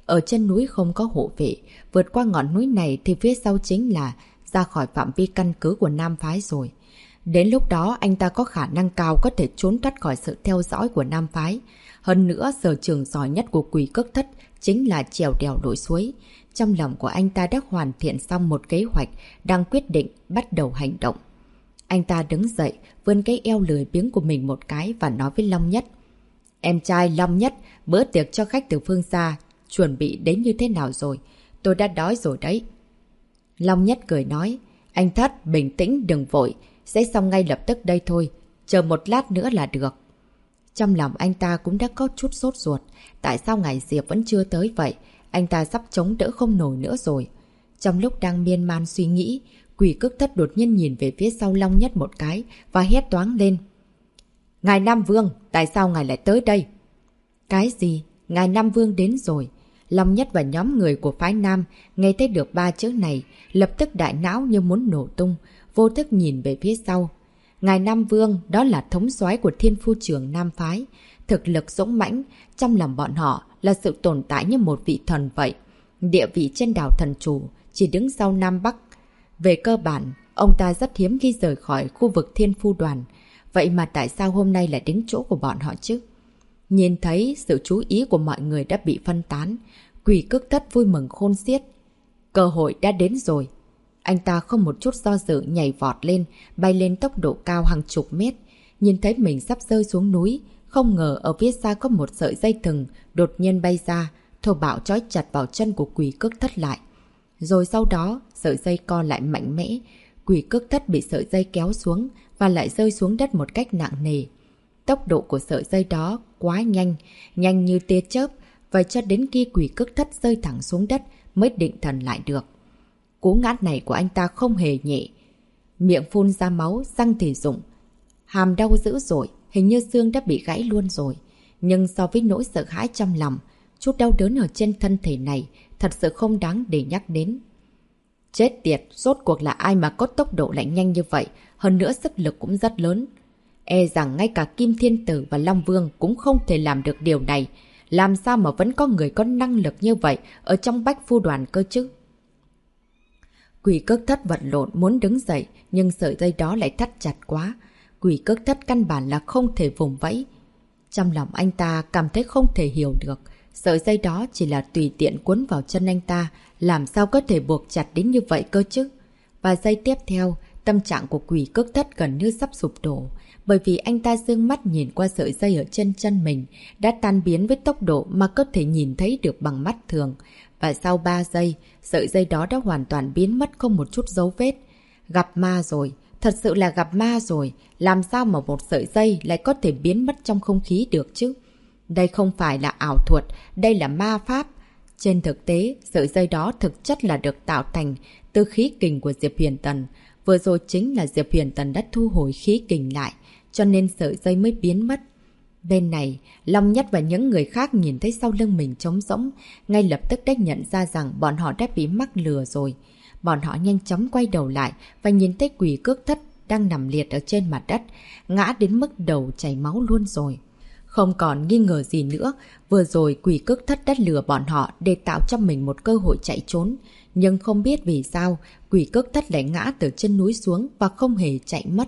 ở chân núi không có hộ vệ, vượt qua ngọn núi này thì phía sau chính là ra khỏi phạm vi căn cứ của Nam Phái rồi. Đến lúc đó anh ta có khả năng cao có thể trốn thoát khỏi sự theo dõi của Nam Phái. Hơn nữa, sở trường giỏi nhất của Quỷ Cước Thất chính là trèo đèo lội suối. Trong lòng của anh ta đã hoàn thiện xong một kế hoạch, đang quyết định bắt đầu hành động. Anh ta đứng dậy, vươn cái eo lười biếng của mình một cái và nói với Long Nhất. Em trai Long Nhất, bữa tiệc cho khách từ phương xa, chuẩn bị đến như thế nào rồi? Tôi đã đói rồi đấy. Long Nhất cười nói, anh Thất, bình tĩnh đừng vội, sẽ xong ngay lập tức đây thôi, chờ một lát nữa là được. Trong lòng anh ta cũng đã có chút sốt ruột, tại sao ngài Diệp vẫn chưa tới vậy? Anh ta sắp chống đỡ không nổi nữa rồi. Trong lúc đang miên man suy nghĩ, Quỷ Cước Thất đột nhiên nhìn về phía sau Long Nhất một cái và hét toáng lên. Ngài Nam Vương, tại sao ngài lại tới đây? Cái gì? Ngài Nam Vương đến rồi. Long Nhất và nhóm người của phái Nam nghe thấy được 3 chữ này, lập tức đại não như muốn nổ tung, vô thức nhìn về phía sau. Ngài Nam Vương đó là thống soái của Thiên Phu Trưởng Nam Phái, thực lực dũng mãnh, trong lòng bọn họ là sự tồn tại như một vị thần vậy. Địa vị trên đảo thần chủ chỉ đứng sau Nam Bắc. Về cơ bản, ông ta rất hiếm khi rời khỏi khu vực Thiên Phu Đoàn. Vậy mà tại sao hôm nay lại đến chỗ của bọn họ chứ? Nhìn thấy sự chú ý của mọi người đã bị phân tán, Quỷ Cước Thất vui mừng khôn xiết. Cơ hội đã đến rồi. Anh ta không một chút do dự nhảy vọt lên, bay lên tốc độ cao hàng chục mét. Nhìn thấy mình sắp rơi xuống núi, không ngờ ở phía xa có một sợi dây thừng đột nhiên bay ra, thô bạo trói chặt vào chân của Quỷ Cước Thất lại. Rồi sau đó, sợi dây co lại mạnh mẽ, Quỷ Cước Thất bị sợi dây kéo xuống và lại rơi xuống đất một cách nặng nề. Tốc độ của sợi dây đó quá nhanh, nhanh như tia chớp, vậy cho đến khi Quỷ Cước Thất rơi thẳng xuống đất mới định thần lại được. Cú ngã này của anh ta không hề nhẹ. Miệng phun ra máu, răng thì rụng. Hàm đau dữ dội, hình như xương đã bị gãy luôn rồi. Nhưng so với nỗi sợ hãi trong lòng, chút đau đớn ở trên thân thể này thật sự không đáng để nhắc đến. Chết tiệt, rốt cuộc là ai mà có tốc độ lại nhanh như vậy, hơn nữa sức lực cũng rất lớn. E rằng ngay cả Kim Thiên Tử và Long Vương cũng không thể làm được điều này. Làm sao mà vẫn có người có năng lực như vậy ở trong Bách Phu Đoàn cơ chứ? Quỷ Cước Thất vật lộn muốn đứng dậy, nhưng sợi dây đó lại thắt chặt quá. Quỷ Cước Thất căn bản là không thể vùng vẫy. Trong lòng anh ta cảm thấy không thể hiểu được. Sợi dây đó chỉ là tùy tiện cuốn vào chân anh ta, làm sao có thể buộc chặt đến như vậy cơ chứ? Và giây tiếp theo, tâm trạng của Quỷ Cước Thất gần như sắp sụp đổ. Bởi vì anh ta dương mắt nhìn qua sợi dây ở trên chân mình, đã tan biến với tốc độ mà có thể nhìn thấy được bằng mắt thường. Và sau 3 giây, sợi dây đó đã hoàn toàn biến mất không một chút dấu vết. Gặp ma rồi, thật sự là gặp ma rồi. Làm sao mà một sợi dây lại có thể biến mất trong không khí được chứ? Đây không phải là ảo thuật, đây là ma pháp. Trên thực tế, sợi dây đó thực chất là được tạo thành từ khí kình của Diệp Huyền Tần. Vừa rồi chính là Diệp Huyền Tần đã thu hồi khí kình lại, cho nên sợi dây mới biến mất. Bên này, Long Nhất và những người khác nhìn thấy sau lưng mình trống rỗng, ngay lập tức đã nhận ra rằng bọn họ đã bị mắc lừa rồi. Bọn họ nhanh chóng quay đầu lại và nhìn thấy Quỷ Cước Thất đang nằm liệt ở trên mặt đất, ngã đến mức đầu chảy máu luôn rồi. Không còn nghi ngờ gì nữa, vừa rồi Quỷ Cước Thất đã lừa bọn họ để tạo cho mình một cơ hội chạy trốn. Nhưng không biết vì sao, Quỷ Cước Thất lại ngã từ chân núi xuống và không hề chạy mất.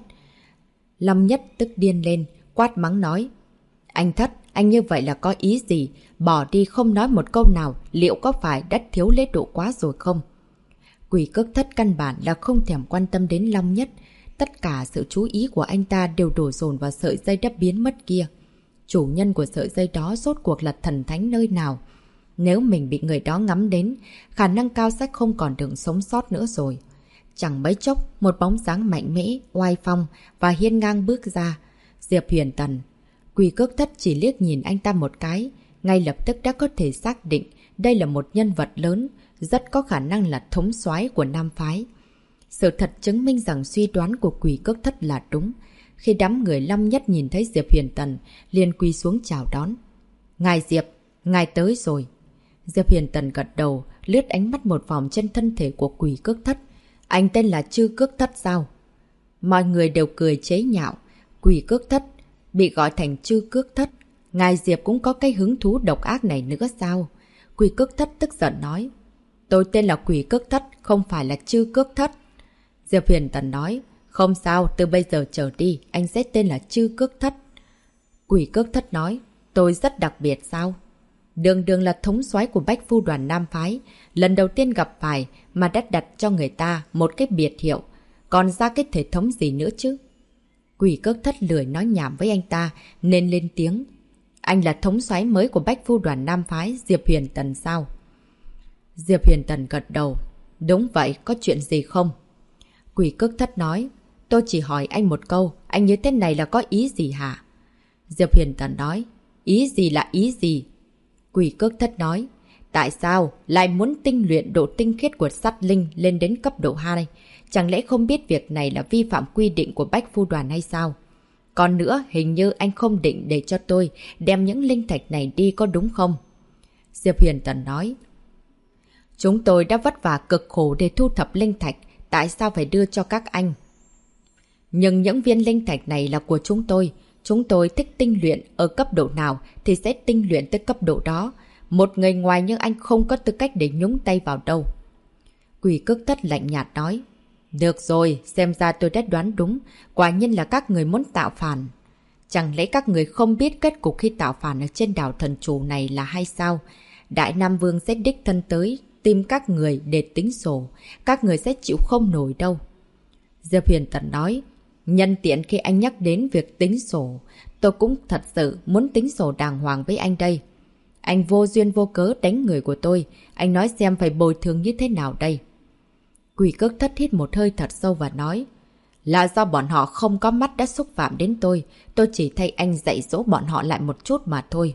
Long Nhất tức điên lên, quát mắng nói. Anh Thất, anh như vậy là có ý gì? Bỏ đi không nói một câu nào, liệu có phải đã thiếu lễ độ quá rồi không? Quỷ Cước Thất căn bản là không thèm quan tâm đến Long Nhất. Tất cả sự chú ý của anh ta đều đổ dồn vào sợi dây đã biến mất kia. Chủ nhân của sợi dây đó rốt cuộc là thần thánh nơi nào? Nếu mình bị người đó ngắm đến, khả năng cao sẽ không còn đường sống sót nữa rồi. Chẳng mấy chốc, một bóng dáng mạnh mẽ, oai phong và hiên ngang bước ra. Diệp Huyền Tần. Quỷ Cước Thất chỉ liếc nhìn anh ta một cái, ngay lập tức đã có thể xác định đây là một nhân vật lớn, rất có khả năng là thống soái của Nam Phái. Sự thật chứng minh rằng suy đoán của Quỷ Cước Thất là đúng. Khi đám người Long Nhất nhìn thấy Diệp Huyền Tần, liền quỳ xuống chào đón. Ngài Diệp, ngài tới rồi. Diệp Huyền Tần gật đầu, lướt ánh mắt một vòng trên thân thể của Quỷ Cước Thất. Anh tên là Chư Cước Thất sao? Mọi người đều cười chế nhạo. Quỷ Cước Thất bị gọi thành Chư Cước Thất. Ngài Diệp cũng có cái hứng thú độc ác này nữa sao? Quỷ Cước Thất tức giận nói. Tôi tên là Quỷ Cước Thất, không phải là Chư Cước Thất. Diệp Huyền Tần nói. Không sao, từ bây giờ trở đi, anh sẽ tên là Chư Cước Thất. Quỷ Cước Thất nói. Tôi rất đặc biệt sao? Đường Đường là thống soái của Bách Phu Đoàn Nam Phái. Lần đầu tiên gặp phải mà đã đặt cho người ta một cái biệt hiệu. Còn ra cái thể thống gì nữa chứ? Quỷ Cước Thất lười nói nhảm với anh ta nên lên tiếng. Anh là thống soái mới của Bách Phu Đoàn Nam Phái, Diệp Huyền Tần sao? Diệp Huyền Tần gật đầu. Đúng vậy, có chuyện gì không? Quỷ Cước Thất nói. Tôi chỉ hỏi anh một câu, anh như thế này là có ý gì hả? Diệp Huyền Tần nói. Ý gì là ý gì? Quỷ Cước Thất nói. Tại sao lại muốn tinh luyện độ tinh khiết của sát linh lên đến cấp độ 2? Chẳng lẽ không biết việc này là vi phạm quy định của Bách Phu Đoàn hay sao? Còn nữa, hình như anh không định để cho tôi đem những linh thạch này đi có đúng không? Diệp Huyền Tần nói. Chúng tôi đã vất vả cực khổ để thu thập linh thạch, tại sao phải đưa cho các anh? Nhưng những viên linh thạch này là của chúng tôi thích tinh luyện ở cấp độ nào thì sẽ tinh luyện tới cấp độ đó. Một người ngoài như anh không có tư cách để nhúng tay vào đâu. Quỷ Cước Thất lạnh nhạt nói. Được rồi, xem ra tôi đã đoán đúng. Quả nhiên là các người muốn tạo phản. Chẳng lẽ các người không biết kết cục khi tạo phản ở trên đảo thần chủ này là hay sao? Đại Nam Vương sẽ đích thân tới tìm các người để tính sổ. Các người sẽ chịu không nổi đâu. Diệp Huyền Tần nói. Nhân tiện khi anh nhắc đến việc tính sổ, tôi cũng thật sự muốn tính sổ đàng hoàng với anh đây. Anh vô duyên vô cớ đánh người của tôi. Anh nói xem phải bồi thường như thế nào đây? Quỷ Cước Thất hít một hơi thật sâu và nói. Là do bọn họ không có mắt đã xúc phạm đến tôi. Tôi chỉ thay anh dạy dỗ bọn họ lại một chút mà thôi.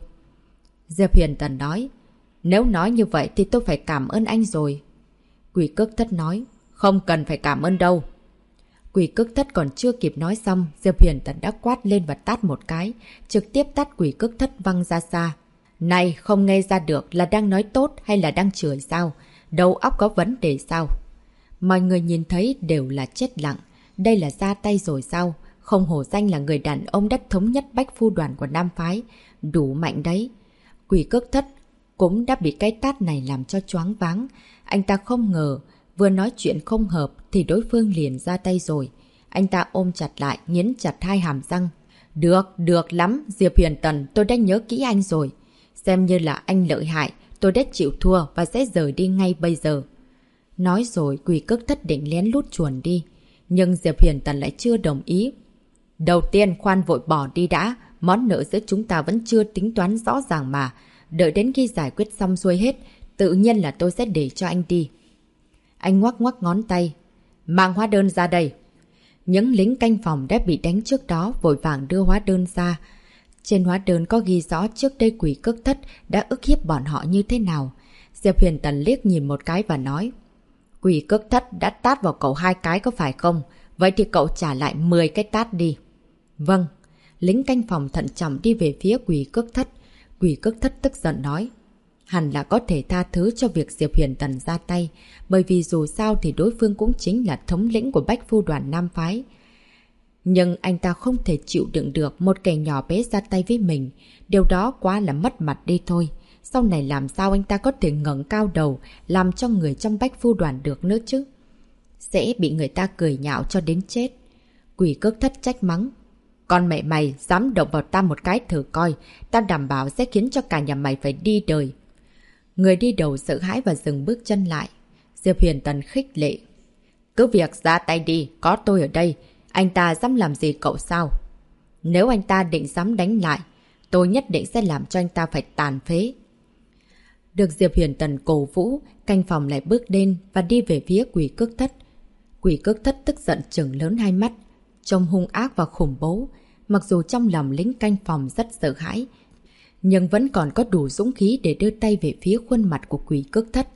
Diệp Huyền Tần nói. Nếu nói như vậy thì tôi phải cảm ơn anh rồi. Quỷ Cước Thất nói. Không cần phải cảm ơn đâu. Quỷ Cước Thất còn chưa kịp nói xong, Diệp Huyền Tần đã quát lên và tát một cái, trực tiếp tát Quỷ Cước Thất văng ra xa. Này, không nghe ra được là đang nói tốt hay là đang chửi sao? Đầu óc có vấn đề sao? Mọi người nhìn thấy đều là chết lặng. Đây là ra tay rồi sao? Không hổ danh là người đàn ông đã thống nhất Bách Phu Đoàn của Nam Phái. Đủ mạnh đấy. Quỷ Cước Thất cũng đã bị cái tát này làm cho choáng váng. Anh ta không ngờ, vừa nói chuyện không hợp thì đối phương liền ra tay rồi. Anh ta ôm chặt lại, nghiến chặt hai hàm răng. Được lắm, Diệp Huyền Tần, tôi đã nhớ kỹ anh rồi. Xem như là anh lợi hại, tôi đã chịu thua và sẽ rời đi ngay bây giờ. Nói rồi Quỷ Cước Thất định lén lút chuồn đi. Nhưng Diệp Huyền Tần lại chưa đồng ý. Đầu tiên khoan vội bỏ đi đã. Món nợ giữa chúng ta vẫn chưa tính toán rõ ràng mà. Đợi đến khi giải quyết xong xuôi hết, tự nhiên là tôi sẽ để cho anh đi. Anh ngoắc ngoắc ngón tay. Mang hóa đơn ra đây. Những lính canh phòng đã bị đánh trước đó vội vàng đưa hóa đơn ra. Trên hóa đơn có ghi rõ trước đây Quỷ Cước Thất đã ức hiếp bọn họ như thế nào. Diệp Huyền Tần liếc nhìn một cái và nói. Quỷ Cước Thất đã tát vào cậu 2 cái có phải không? Vậy thì cậu trả lại 10 cái tát đi. Vâng. Lính canh phòng thận trọng đi về phía Quỷ Cước Thất. Quỷ Cước Thất tức giận nói. Hẳn là có thể tha thứ cho việc Diệp Huyền Tần ra tay. Bởi vì dù sao thì đối phương cũng chính là thống lĩnh của Bách Phu Đoàn Nam Phái. Nhưng anh ta không thể chịu đựng được một kẻ nhỏ bé ra tay với mình. Điều đó quá là mất mặt đi thôi. Sau này làm sao anh ta có thể ngẩng cao đầu làm cho người trong Bách Phu Đoàn được nữa chứ? Sẽ bị người ta cười nhạo cho đến chết. Quỷ Cước Thất trách mắng. Con mẹ mày dám động vào ta một cái thử coi. Ta đảm bảo sẽ khiến cho cả nhà mày phải đi đời. Người đi đầu sợ hãi và dừng bước chân lại. Diệp Huyền Tần khích lệ. Cứ việc ra tay đi, có tôi ở đây. Anh ta dám làm gì cậu sao? Nếu anh ta định dám đánh lại, tôi nhất định sẽ làm cho anh ta phải tàn phế. Được Diệp Huyền Tần cổ vũ, canh phòng lại bước lên và đi về phía Quỷ Cước Thất. Quỷ Cước Thất tức giận trừng lớn hai mắt, trông hung ác và khủng bố. Mặc dù trong lòng lính canh phòng rất sợ hãi, nhưng vẫn còn có đủ dũng khí để đưa tay về phía khuôn mặt của Quỷ Cước Thất.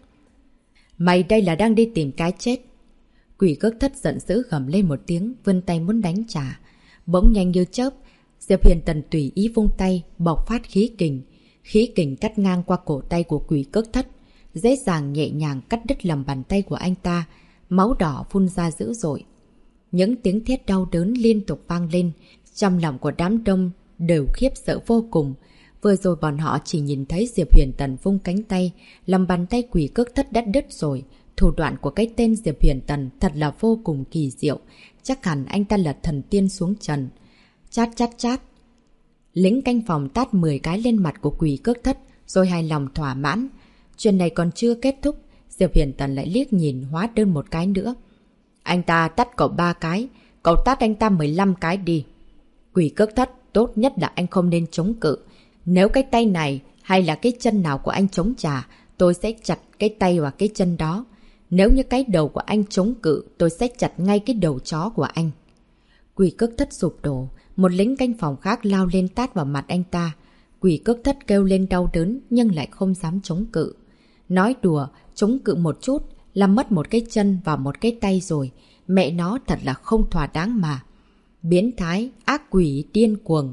Mày đây là đang đi tìm cái chết. Quỷ Cước Thất giận dữ gầm lên một tiếng, vươn tay muốn đánh trả. Bỗng nhanh như chớp, Diệp Huyền Tần tùy ý vung tay, bộc phát khí kình. Khí kình cắt ngang qua cổ tay của Quỷ Cước Thất, dễ dàng nhẹ nhàng cắt đứt lòng bàn tay của anh ta, máu đỏ phun ra dữ dội. Những tiếng thét đau đớn liên tục vang lên, trong lòng của đám đông đều khiếp sợ vô cùng. Vừa rồi bọn họ chỉ nhìn thấy Diệp Huyền Tần vung cánh tay, lòng bàn tay Quỷ Cước Thất đã đứt rồi. Thủ đoạn của cái tên Diệp Huyền Tần thật là vô cùng kỳ diệu. Chắc hẳn anh ta là thần tiên xuống trần. Chát chát chát. Lính canh phòng tát 10 cái lên mặt của Quỷ Cước Thất, rồi hài lòng thỏa mãn. Chuyện này còn chưa kết thúc, Diệp Huyền Tần lại liếc nhìn Hóa Đơn một cái nữa. Anh ta tát cậu 3 cái, cậu tát anh ta 15 cái đi. Quỷ Cước Thất, tốt nhất là anh không nên chống cự. Nếu cái tay này hay là cái chân nào của anh chống trả, tôi sẽ chặt cái tay và cái chân đó. Nếu như cái đầu của anh chống cự, tôi sẽ chặt ngay cái đầu chó của anh. Quỷ Cước Thất sụp đổ, một lính canh phòng khác lao lên tát vào mặt anh ta. Quỷ Cước Thất kêu lên đau đớn nhưng lại không dám chống cự. Nói đùa, chống cự một chút là mất một cái chân và một cái tay rồi. Mẹ nó thật là không thỏa đáng mà. Biến thái, ác quỷ, điên cuồng.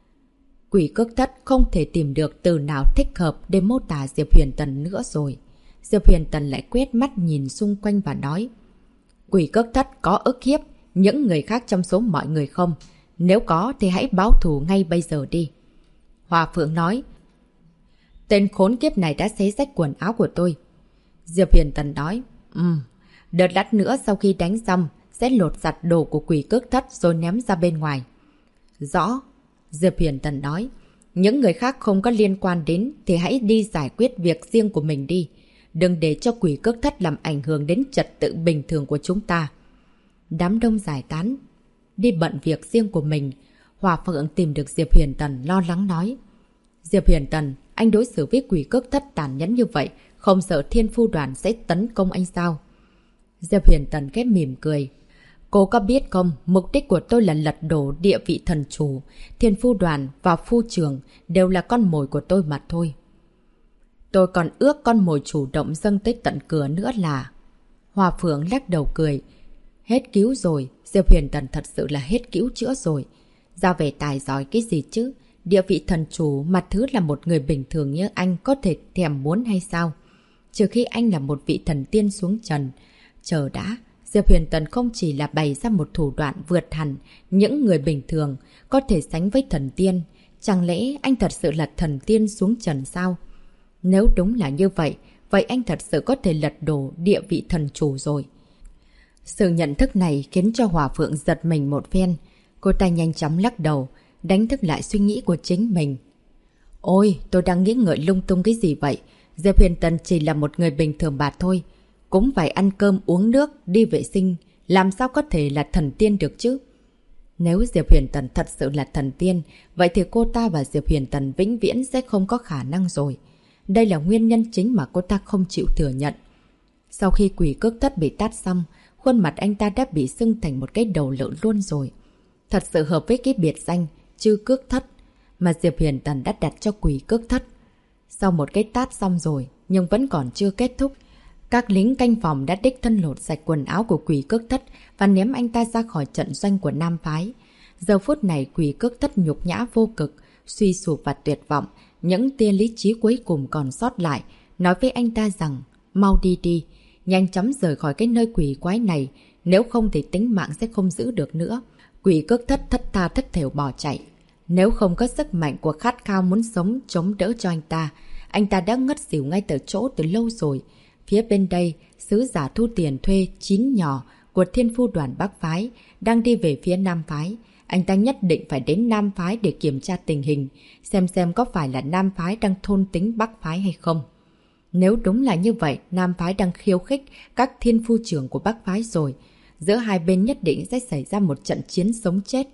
Quỷ Cước Thất không thể tìm được từ nào thích hợp để mô tả Diệp Huyền Tần nữa rồi. Diệp Huyền Tần lại quét mắt nhìn xung quanh và nói. Quỷ Cước Thất có ức hiếp những người khác trong số mọi người không? Nếu có thì hãy báo thù ngay bây giờ đi. Hòa Phượng nói. Tên khốn kiếp này đã xé rách quần áo của tôi. Diệp Huyền Tần nói. Đợt lát nữa sau khi đánh xong sẽ lột giặt đồ của Quỷ Cước Thất rồi ném ra bên ngoài. Rõ. Diệp Huyền Tần nói. Những người khác không có liên quan đến thì hãy đi giải quyết việc riêng của mình đi. Đừng để cho Quỷ Cước Thất làm ảnh hưởng đến trật tự bình thường của chúng ta. Đám đông giải tán, đi bận việc riêng của mình. Hòa Phượng tìm được Diệp Huyền Tần lo lắng nói. Diệp Huyền Tần, anh đối xử với Quỷ Cước Thất tàn nhẫn như vậy, không sợ Thiên Phu Đoàn sẽ tấn công anh sao? Diệp Huyền Tần khẽ mỉm cười. Cô có biết không, mục đích của tôi là lật đổ địa vị thần chủ. Thiên Phu Đoàn và Phu Trường đều là con mồi của tôi mà thôi. Tôi còn ước con mồi chủ động dâng tới tận cửa nữa là... Hòa Phượng lắc đầu cười. Hết cứu rồi, Diệp Huyền Tần thật sự là hết cứu chữa rồi. Ra về tài giỏi cái gì chứ? Địa vị thần chủ mà thứ là một người bình thường như anh có thể thèm muốn hay sao? Trừ khi anh là một vị thần tiên xuống trần. Chờ đã, Diệp Huyền Tần không chỉ là bày ra một thủ đoạn vượt hẳn những người bình thường có thể sánh với thần tiên. Chẳng lẽ anh thật sự là thần tiên xuống trần sao? Nếu đúng là như vậy, vậy anh thật sự có thể lật đổ địa vị thần chủ rồi. Sự nhận thức này khiến cho Hòa Phượng giật mình một phen. Cô ta nhanh chóng lắc đầu, đánh thức lại suy nghĩ của chính mình. Ôi, tôi đang nghĩ ngợi lung tung cái gì vậy? Diệp Huyền Tần chỉ là một người bình thường bạt thôi. Cũng phải ăn cơm uống nước, đi vệ sinh. Làm sao có thể là thần tiên được chứ? Nếu Diệp Huyền Tần thật sự là thần tiên, vậy thì cô ta và Diệp Huyền Tần vĩnh viễn sẽ không có khả năng rồi. Đây là nguyên nhân chính mà cô ta không chịu thừa nhận. Sau khi Quỷ Cước Thất bị tát xong, khuôn mặt anh ta đã bị sưng thành một cái đầu lợn luôn rồi. Thật sự hợp với cái biệt danh Chư Cước Thất mà Diệp Huyền Tần đã đặt cho Quỷ Cước Thất. Sau một cái tát xong rồi, nhưng vẫn còn chưa kết thúc. Các lính canh phòng đã đích thân lột sạch quần áo của Quỷ Cước Thất và ném anh ta ra khỏi trận doanh của Nam Phái. Giờ phút này Quỷ Cước Thất nhục nhã vô cực, suy sụp và tuyệt vọng. Những tia lý trí cuối cùng còn sót lại, nói với anh ta rằng, mau đi đi, nhanh chóng rời khỏi cái nơi quỷ quái này, nếu không thì tính mạng sẽ không giữ được nữa. Quỷ Cước Thất thất tha thất thểu bỏ chạy. Nếu không có sức mạnh của khát khao muốn sống chống đỡ cho anh ta đã ngất xỉu ngay từ chỗ từ lâu rồi. Phía bên đây, sứ giả thu tiền thuê 9 nhỏ của Thiên Phu Đoàn Bắc Phái đang đi về phía Nam Phái. Anh ta nhất định phải đến Nam Phái để kiểm tra tình hình, xem có phải là Nam Phái đang thôn tính Bắc Phái hay không. Nếu đúng là như vậy, Nam Phái đang khiêu khích các thiên phu trưởng của Bắc Phái rồi. Giữa hai bên nhất định sẽ xảy ra một trận chiến sống chết.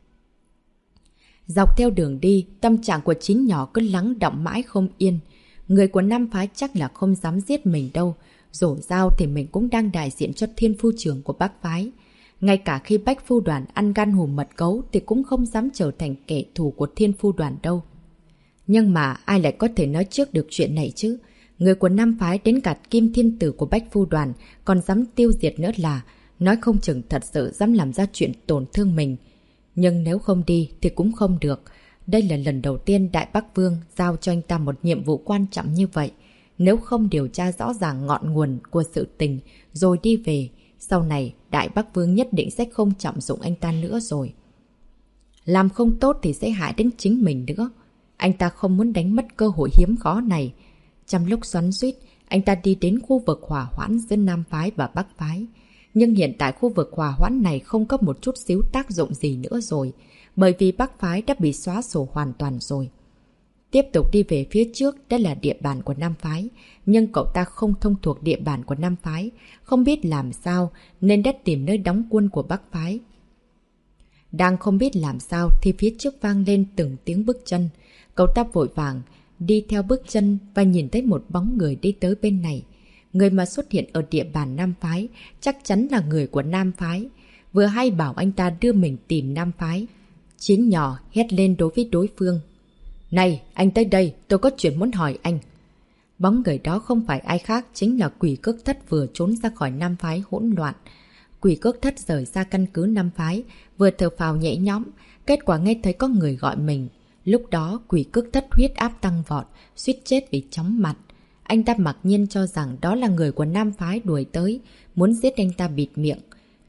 Dọc theo đường đi, tâm trạng của 9 nhỏ cứ lắng đọng mãi không yên. Người của Nam Phái chắc là không dám giết mình đâu. Dẫu sao thì mình cũng đang đại diện cho thiên phu trưởng của Bắc Phái. Ngay cả khi Bách Phu Đoàn ăn gan hùm mật gấu thì cũng không dám trở thành kẻ thù của Thiên Phu Đoàn đâu. Nhưng mà ai lại có thể nói trước được chuyện này chứ? Người của Nam Phái đến cả Kim Thiên Tử của Bách Phu Đoàn còn dám tiêu diệt nữa là nói không chừng thật sự dám làm ra chuyện tổn thương mình. Nhưng nếu không đi thì cũng không được. Đây là lần đầu tiên Đại Bắc Vương giao cho anh ta một nhiệm vụ quan trọng như vậy. Nếu không điều tra rõ ràng ngọn nguồn của sự tình rồi đi về, sau này Đại Bắc Vương nhất định sẽ không trọng dụng anh ta nữa rồi. Làm không tốt thì sẽ hại đến chính mình nữa. Anh ta không muốn đánh mất cơ hội hiếm có này. Trong lúc xoắn xuýt, anh ta đi đến khu vực hỏa hoãn giữa Nam phái và Bắc phái. Nhưng hiện tại khu vực hỏa hoãn này không có một chút xíu tác dụng gì nữa rồi, bởi vì Bắc phái đã bị xóa sổ hoàn toàn rồi. Tiếp tục đi về phía trước, đó là địa bàn của Nam phái, nhưng cậu ta không thông thuộc địa bàn của Nam phái, không biết làm sao nên đã tìm nơi đóng quân của Bắc phái. Đang không biết làm sao thì phía trước vang lên từng tiếng bước chân. Cậu ta vội vàng đi theo bước chân và nhìn thấy một bóng người đi tới bên này. Người mà xuất hiện ở địa bàn Nam phái chắc chắn là người của Nam phái. Vừa hay bảo anh ta đưa mình tìm Nam phái. Chín nhỏ hét lên đối với đối phương. Này, anh tới đây, tôi có chuyện muốn hỏi anh. Bóng người đó không phải ai khác, chính là Quỷ Cước Thất vừa trốn ra khỏi Nam phái hỗn loạn. Quỷ Cước Thất rời ra căn cứ Nam phái, vừa thở phào nhẹ nhõm, kết quả nghe thấy có người gọi mình. Lúc đó Quỷ Cước Thất huyết áp tăng vọt, suýt chết vì chóng mặt. Anh ta mặc nhiên cho rằng đó là người của Nam phái đuổi tới, muốn giết anh ta bịt miệng.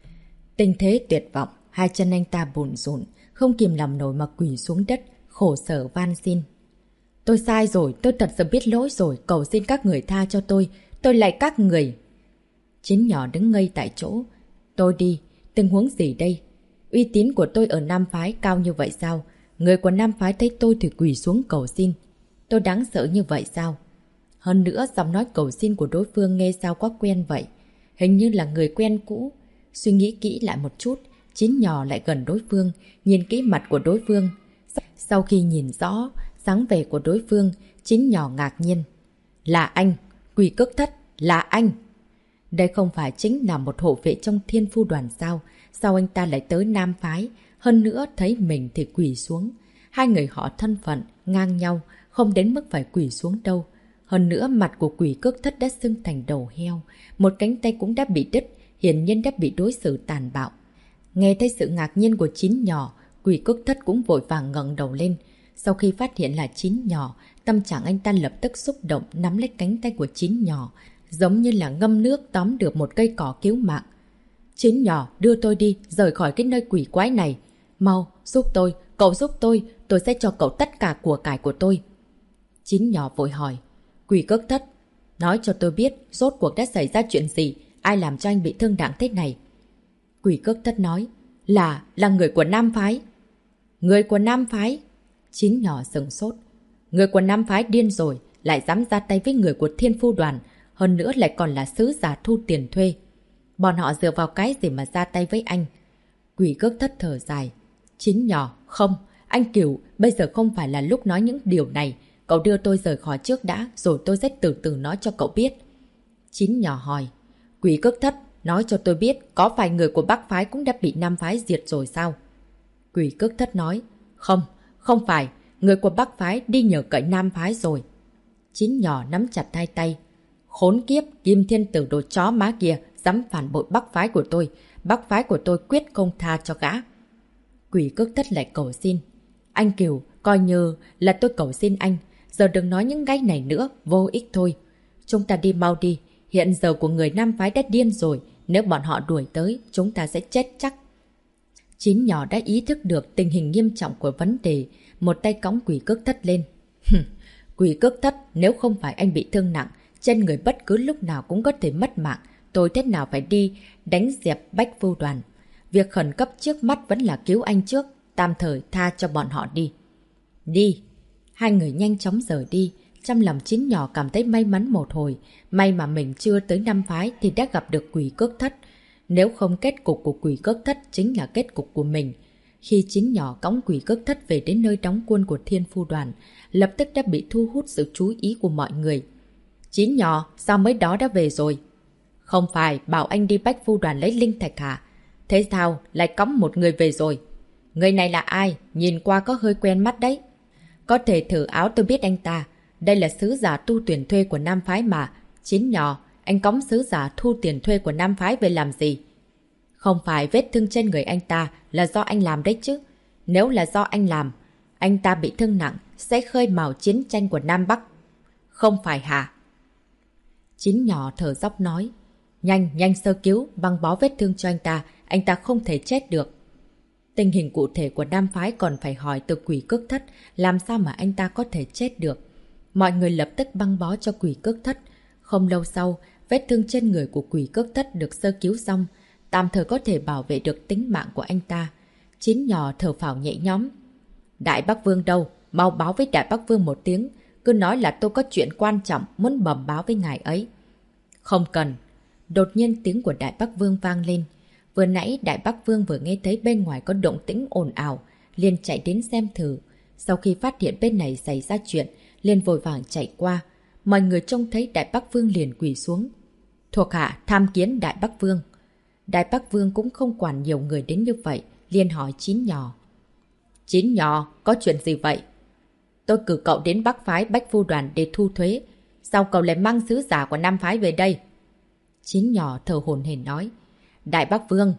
Tình thế tuyệt vọng, hai chân anh ta bủn rủn, không kìm lòng nổi mà quỳ xuống đất, khổ sở van xin. Tôi sai rồi, tôi thật sự biết lỗi rồi, cầu xin các người tha cho tôi lại các người. Chín nhỏ đứng ngây tại chỗ. Tôi đi, tình huống gì đây? Uy tín của tôi ở Nam phái cao như vậy sao? Người của Nam phái thấy tôi thì quỳ xuống cầu xin. Tôi đáng sợ như vậy sao? Hơn nữa, giọng nói cầu xin của đối phương nghe sao quá quen vậy. Hình như là người quen cũ. Suy nghĩ kỹ lại một chút, Chín nhỏ lại gần đối phương, nhìn kỹ mặt của đối phương. Sau khi nhìn rõ dáng vẻ của đối phương, Chín nhỏ ngạc nhiên. Là anh, Quỷ Cước Thất, là anh. Đây không phải chính là một hộ vệ trong Thiên Phu Đoàn sao? Sao anh ta lại tới Nam phái? Hơn nữa thấy mình thì quỳ xuống. Hai người họ thân phận, ngang nhau, không đến mức phải quỳ xuống đâu. Hơn nữa mặt của Quỷ Cước Thất đã sưng thành đầu heo. Một cánh tay cũng đã bị đứt, hiển nhiên đã bị đối xử tàn bạo. Nghe thấy sự ngạc nhiên của Chín nhỏ, Quỷ Cước Thất cũng vội vàng ngẩng đầu lên. Sau khi phát hiện là Chín nhỏ, tâm trạng anh ta lập tức xúc động nắm lấy cánh tay của Chín nhỏ, giống như là ngâm nước tóm được một cây cỏ cứu mạng. Chín nhỏ, đưa tôi đi, rời khỏi cái nơi quỷ quái này. Mau, giúp tôi, cậu giúp tôi sẽ cho cậu tất cả của cải của tôi. Chín nhỏ vội hỏi. Quỷ Cước Thất, nói cho tôi biết, rốt cuộc đã xảy ra chuyện gì, ai làm cho anh bị thương nặng thế này? Quỷ Cước Thất nói, là người của Nam phái. Người của Nam phái? Chín nhỏ sừng sốt. Người của Nam phái điên rồi, lại dám ra tay với người của Thiên Phu Đoàn, hơn nữa lại còn là sứ giả thu tiền thuê. Bọn họ dựa vào cái gì mà ra tay với anh? Quỷ Cước Thất thở dài. Chín nhỏ, không, anh Cửu, bây giờ không phải là lúc nói những điều này. Cậu đưa tôi rời khỏi trước đã, rồi tôi sẽ từ từ nói cho cậu biết. Chín nhỏ hỏi. Quỷ Cước Thất, nói cho tôi biết, có phải người của Bắc phái cũng đã bị Nam phái diệt rồi sao? Quỷ Cước Thất nói. Không, không phải, người của Bắc phái đi nhờ cậy Nam phái rồi. Chín nhỏ nắm chặt hai tay. Khốn kiếp, Kim Thiên Tử đồ chó má kia, dám phản bội Bắc phái của tôi. Bắc phái của tôi quyết không tha cho gã. Quỷ Cước Thất lại cầu xin. Anh Kiều, coi như là tôi cầu xin anh. Giờ đừng nói những cái này nữa, vô ích thôi. Chúng ta đi mau đi. Hiện giờ của người Nam phái đã điên rồi. Nếu bọn họ đuổi tới, chúng ta sẽ chết chắc. Chín nhỏ đã ý thức được tình hình nghiêm trọng của vấn đề. Một tay cõng Quỷ Cước Thất lên. Quỷ Cước Thất, nếu không phải anh bị thương nặng, trên người bất cứ lúc nào cũng có thể mất mạng, tôi thế nào phải đi đánh dẹp Bách Phu Đoàn. Việc khẩn cấp trước mắt vẫn là cứu anh trước, tạm thời tha cho bọn họ đi. Đi! Hai người nhanh chóng rời đi. Trong lòng Chín nhỏ cảm thấy may mắn một hồi. May mà mình chưa tới Nam phái thì đã gặp được Quỷ Cước Thất. Nếu không, kết cục của Quỷ Cước Thất chính là kết cục của mình. Khi Chín nhỏ cõng Quỷ Cước Thất về đến nơi đóng quân của Thiên Phu Đoàn, lập tức đã bị thu hút sự chú ý của mọi người. Chín nhỏ, sao mới đó đã về rồi? Không phải, bảo anh đi Bách Phu Đoàn lấy linh thạch hả? Thế sao lại cõng một người về rồi? Người này là ai? Nhìn qua có hơi quen mắt đấy. Có thể thử áo tôi biết anh ta. Đây là sứ giả tu tuyển thuê của Nam phái mà. Chín nhỏ, anh cõng sứ giả thu tiền thuê của Nam phái về làm gì? Không phải vết thương trên người anh ta là do anh làm đấy chứ. Nếu là do anh làm, anh ta bị thương nặng sẽ khơi mào chiến tranh của Nam Bắc. Không phải hả? Chín nhỏ thở dốc nói. Nhanh sơ cứu, băng bó vết thương cho anh ta không thể chết được. Tình hình cụ thể của Nam phái còn phải hỏi từ Quỷ Cước Thất, làm sao mà anh ta có thể chết được. Mọi người lập tức băng bó cho Quỷ Cước Thất. Không lâu sau, vết thương trên người của Quỷ Cước Thất được sơ cứu xong, tạm thời có thể bảo vệ được tính mạng của anh ta. Chín nhỏ thở phào nhẹ nhõm. Đại Bắc Vương đâu? Mau báo với Đại Bắc Vương một tiếng. Cứ nói là tôi có chuyện quan trọng muốn bẩm báo với ngài ấy. Không cần. Đột nhiên tiếng của Đại Bắc Vương vang lên. Vừa nãy Đại Bắc Vương vừa nghe thấy bên ngoài có động tĩnh ồn ào, liền chạy đến xem thử. Sau khi phát hiện bên này xảy ra chuyện, liền vội vàng chạy qua. Mọi người trông thấy Đại Bắc Vương liền quỳ xuống. Thuộc hạ tham kiến Đại Bắc Vương. Đại Bắc Vương cũng không quản nhiều người đến như vậy, liền hỏi Chín nhỏ. Chín nhỏ, có chuyện gì vậy? Tôi cử cậu đến Bắc phái Bách Phu Đoàn để thu thuế. Sao cậu lại mang sứ giả của Nam phái về đây? Chín nhỏ thở hổn hển nói. Đại Bắc Vương,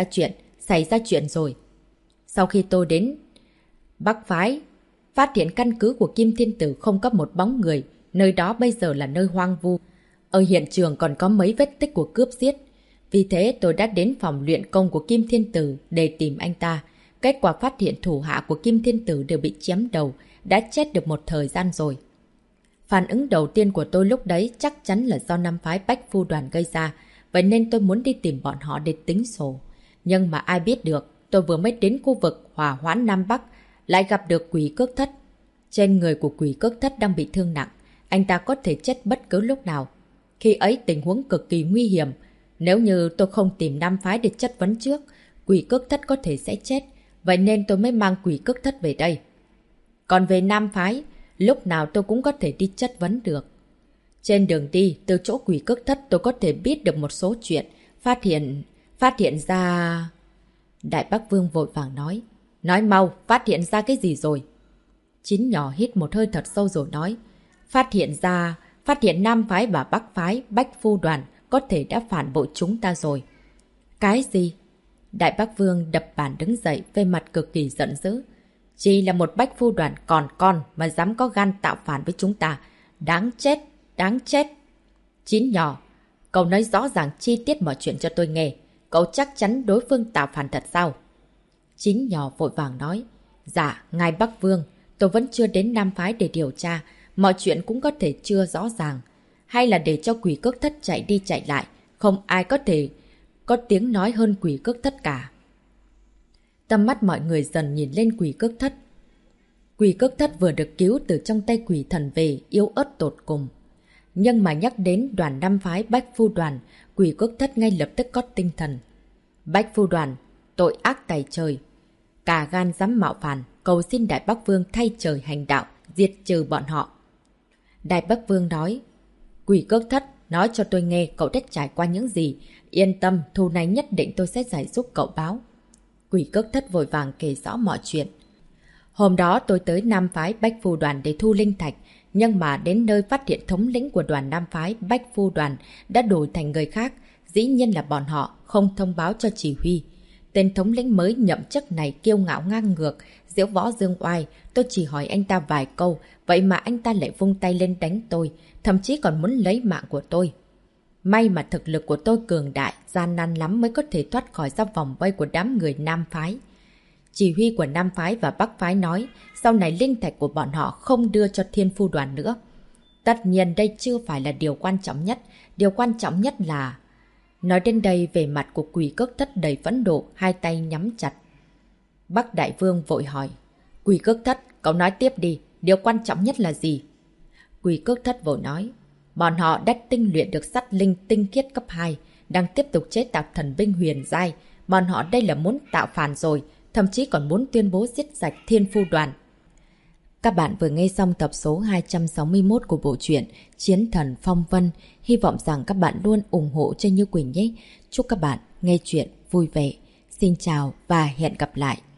xảy ra chuyện rồi. Sau khi tôi đến Bắc phái, phát hiện căn cứ của Kim Thiên Tử không có một bóng người, nơi đó bây giờ là nơi hoang vu. Ở hiện trường còn có mấy vết tích của cướp giết. Vì thế tôi đã đến phòng luyện công của Kim Thiên Tử để tìm anh ta. Kết quả phát hiện thủ hạ của Kim Thiên Tử đều bị chém đầu, đã chết được một thời gian rồi. Phản ứng đầu tiên của tôi lúc đấy chắc chắn là do Nam phái Bách Phu Đoàn gây ra, vậy nên tôi muốn đi tìm bọn họ để tính sổ. Nhưng mà ai biết được, tôi vừa mới đến khu vực Hòa Hoãn Nam Bắc, lại gặp được Quỷ Cước Thất. Trên người của Quỷ Cước Thất đang bị thương nặng, anh ta có thể chết bất cứ lúc nào. Khi ấy tình huống cực kỳ nguy hiểm, nếu như tôi không tìm Nam phái để chất vấn trước, Quỷ Cước Thất có thể sẽ chết, vậy nên tôi mới mang Quỷ Cước Thất về đây. Còn về Nam phái, lúc nào tôi cũng có thể đi chất vấn được. Trên đường đi, từ chỗ Quỷ Cước Thất tôi có thể biết được một số chuyện, phát hiện ra... Đại Bắc Vương vội vàng nói. Nói mau, phát hiện ra cái gì rồi? Chín nhỏ hít một hơi thật sâu rồi nói. Phát hiện Nam phái và Bắc phái, Bách Phu Đoàn có thể đã phản bội chúng ta rồi. Cái gì? Đại Bắc Vương đập bàn đứng dậy, về mặt cực kỳ giận dữ. Chỉ là một Bách Phu Đoàn còn con mà dám có gan tạo phản với chúng ta. Đáng chết, đáng chết. Chín nhỏ, cậu nói rõ ràng chi tiết mọi chuyện cho tôi nghe. Cậu chắc chắn đối phương tạo phản thật sao? Chín nhỏ vội vàng nói. Dạ, ngài Bắc Vương, tôi vẫn chưa đến Nam phái để điều tra. Mọi chuyện cũng có thể chưa rõ ràng. Hay là để cho Quỷ Cước Thất chạy đi chạy lại. Không ai có thể có tiếng nói hơn Quỷ Cước Thất cả. Tầm mắt mọi người dần nhìn lên Quỷ Cước Thất. Quỷ Cước Thất vừa được cứu từ trong tay quỷ thần về, yếu ớt tột cùng. Nhưng mà nhắc đến đoàn Nam phái Bách Phu Đoàn, Quỷ Cước Thất ngay lập tức có tinh thần. Bách Phu Đoàn, tội ác tày trời. Cả gan dám mạo phản, cầu xin Đại Bắc Vương thay trời hành đạo, diệt trừ bọn họ. Đại Bắc Vương nói. Quỷ Cước Thất, nói cho tôi nghe cậu đã trải qua những gì. Yên tâm, thù này nhất định tôi sẽ giải giúp cậu báo. Quỷ Cước Thất vội vàng kể rõ mọi chuyện. Hôm đó tôi tới Nam phái Bách Phu Đoàn để thu linh thạch, nhưng mà đến nơi phát hiện thống lĩnh của đoàn Nam phái Bách Phu Đoàn đã đổi thành người khác, dĩ nhiên là bọn họ không thông báo cho chỉ huy. Tên thống lĩnh mới nhậm chức này kiêu ngạo ngang ngược, diễu võ dương oai, tôi chỉ hỏi anh ta vài câu, vậy mà anh ta lại vung tay lên đánh tôi, thậm chí còn muốn lấy mạng của tôi. May mà thực lực của tôi cường đại, gian nan lắm mới có thể thoát khỏi ra vòng vây của đám người Nam phái. Chỉ huy của Nam phái và Bắc phái nói, sau này linh thạch của bọn họ không đưa cho Thiên Phu Đoàn nữa. Tất nhiên đây chưa phải là điều quan trọng nhất, điều quan trọng nhất là... Nói đến đây về mặt của Quỷ Cước Thất đầy phẫn nộ, hai tay nhắm chặt. Bắc Đại Vương vội hỏi, Quỷ Cước Thất, cậu nói tiếp đi, điều quan trọng nhất là gì? Quỷ Cước Thất vội nói, bọn họ đã tinh luyện được sắt linh tinh khiết cấp 2, đang tiếp tục chế tạo thần binh huyền giai. Bọn họ đây là muốn tạo phản rồi, thậm chí còn muốn tuyên bố giết sạch Thiên Phu Đoàn. Các bạn vừa nghe xong tập số 261 của bộ truyện Chiến Thần Phong Vân. Hy vọng rằng các bạn luôn ủng hộ cho Như Quỳnh nhé. Chúc các bạn nghe chuyện vui vẻ. Xin chào và hẹn gặp lại.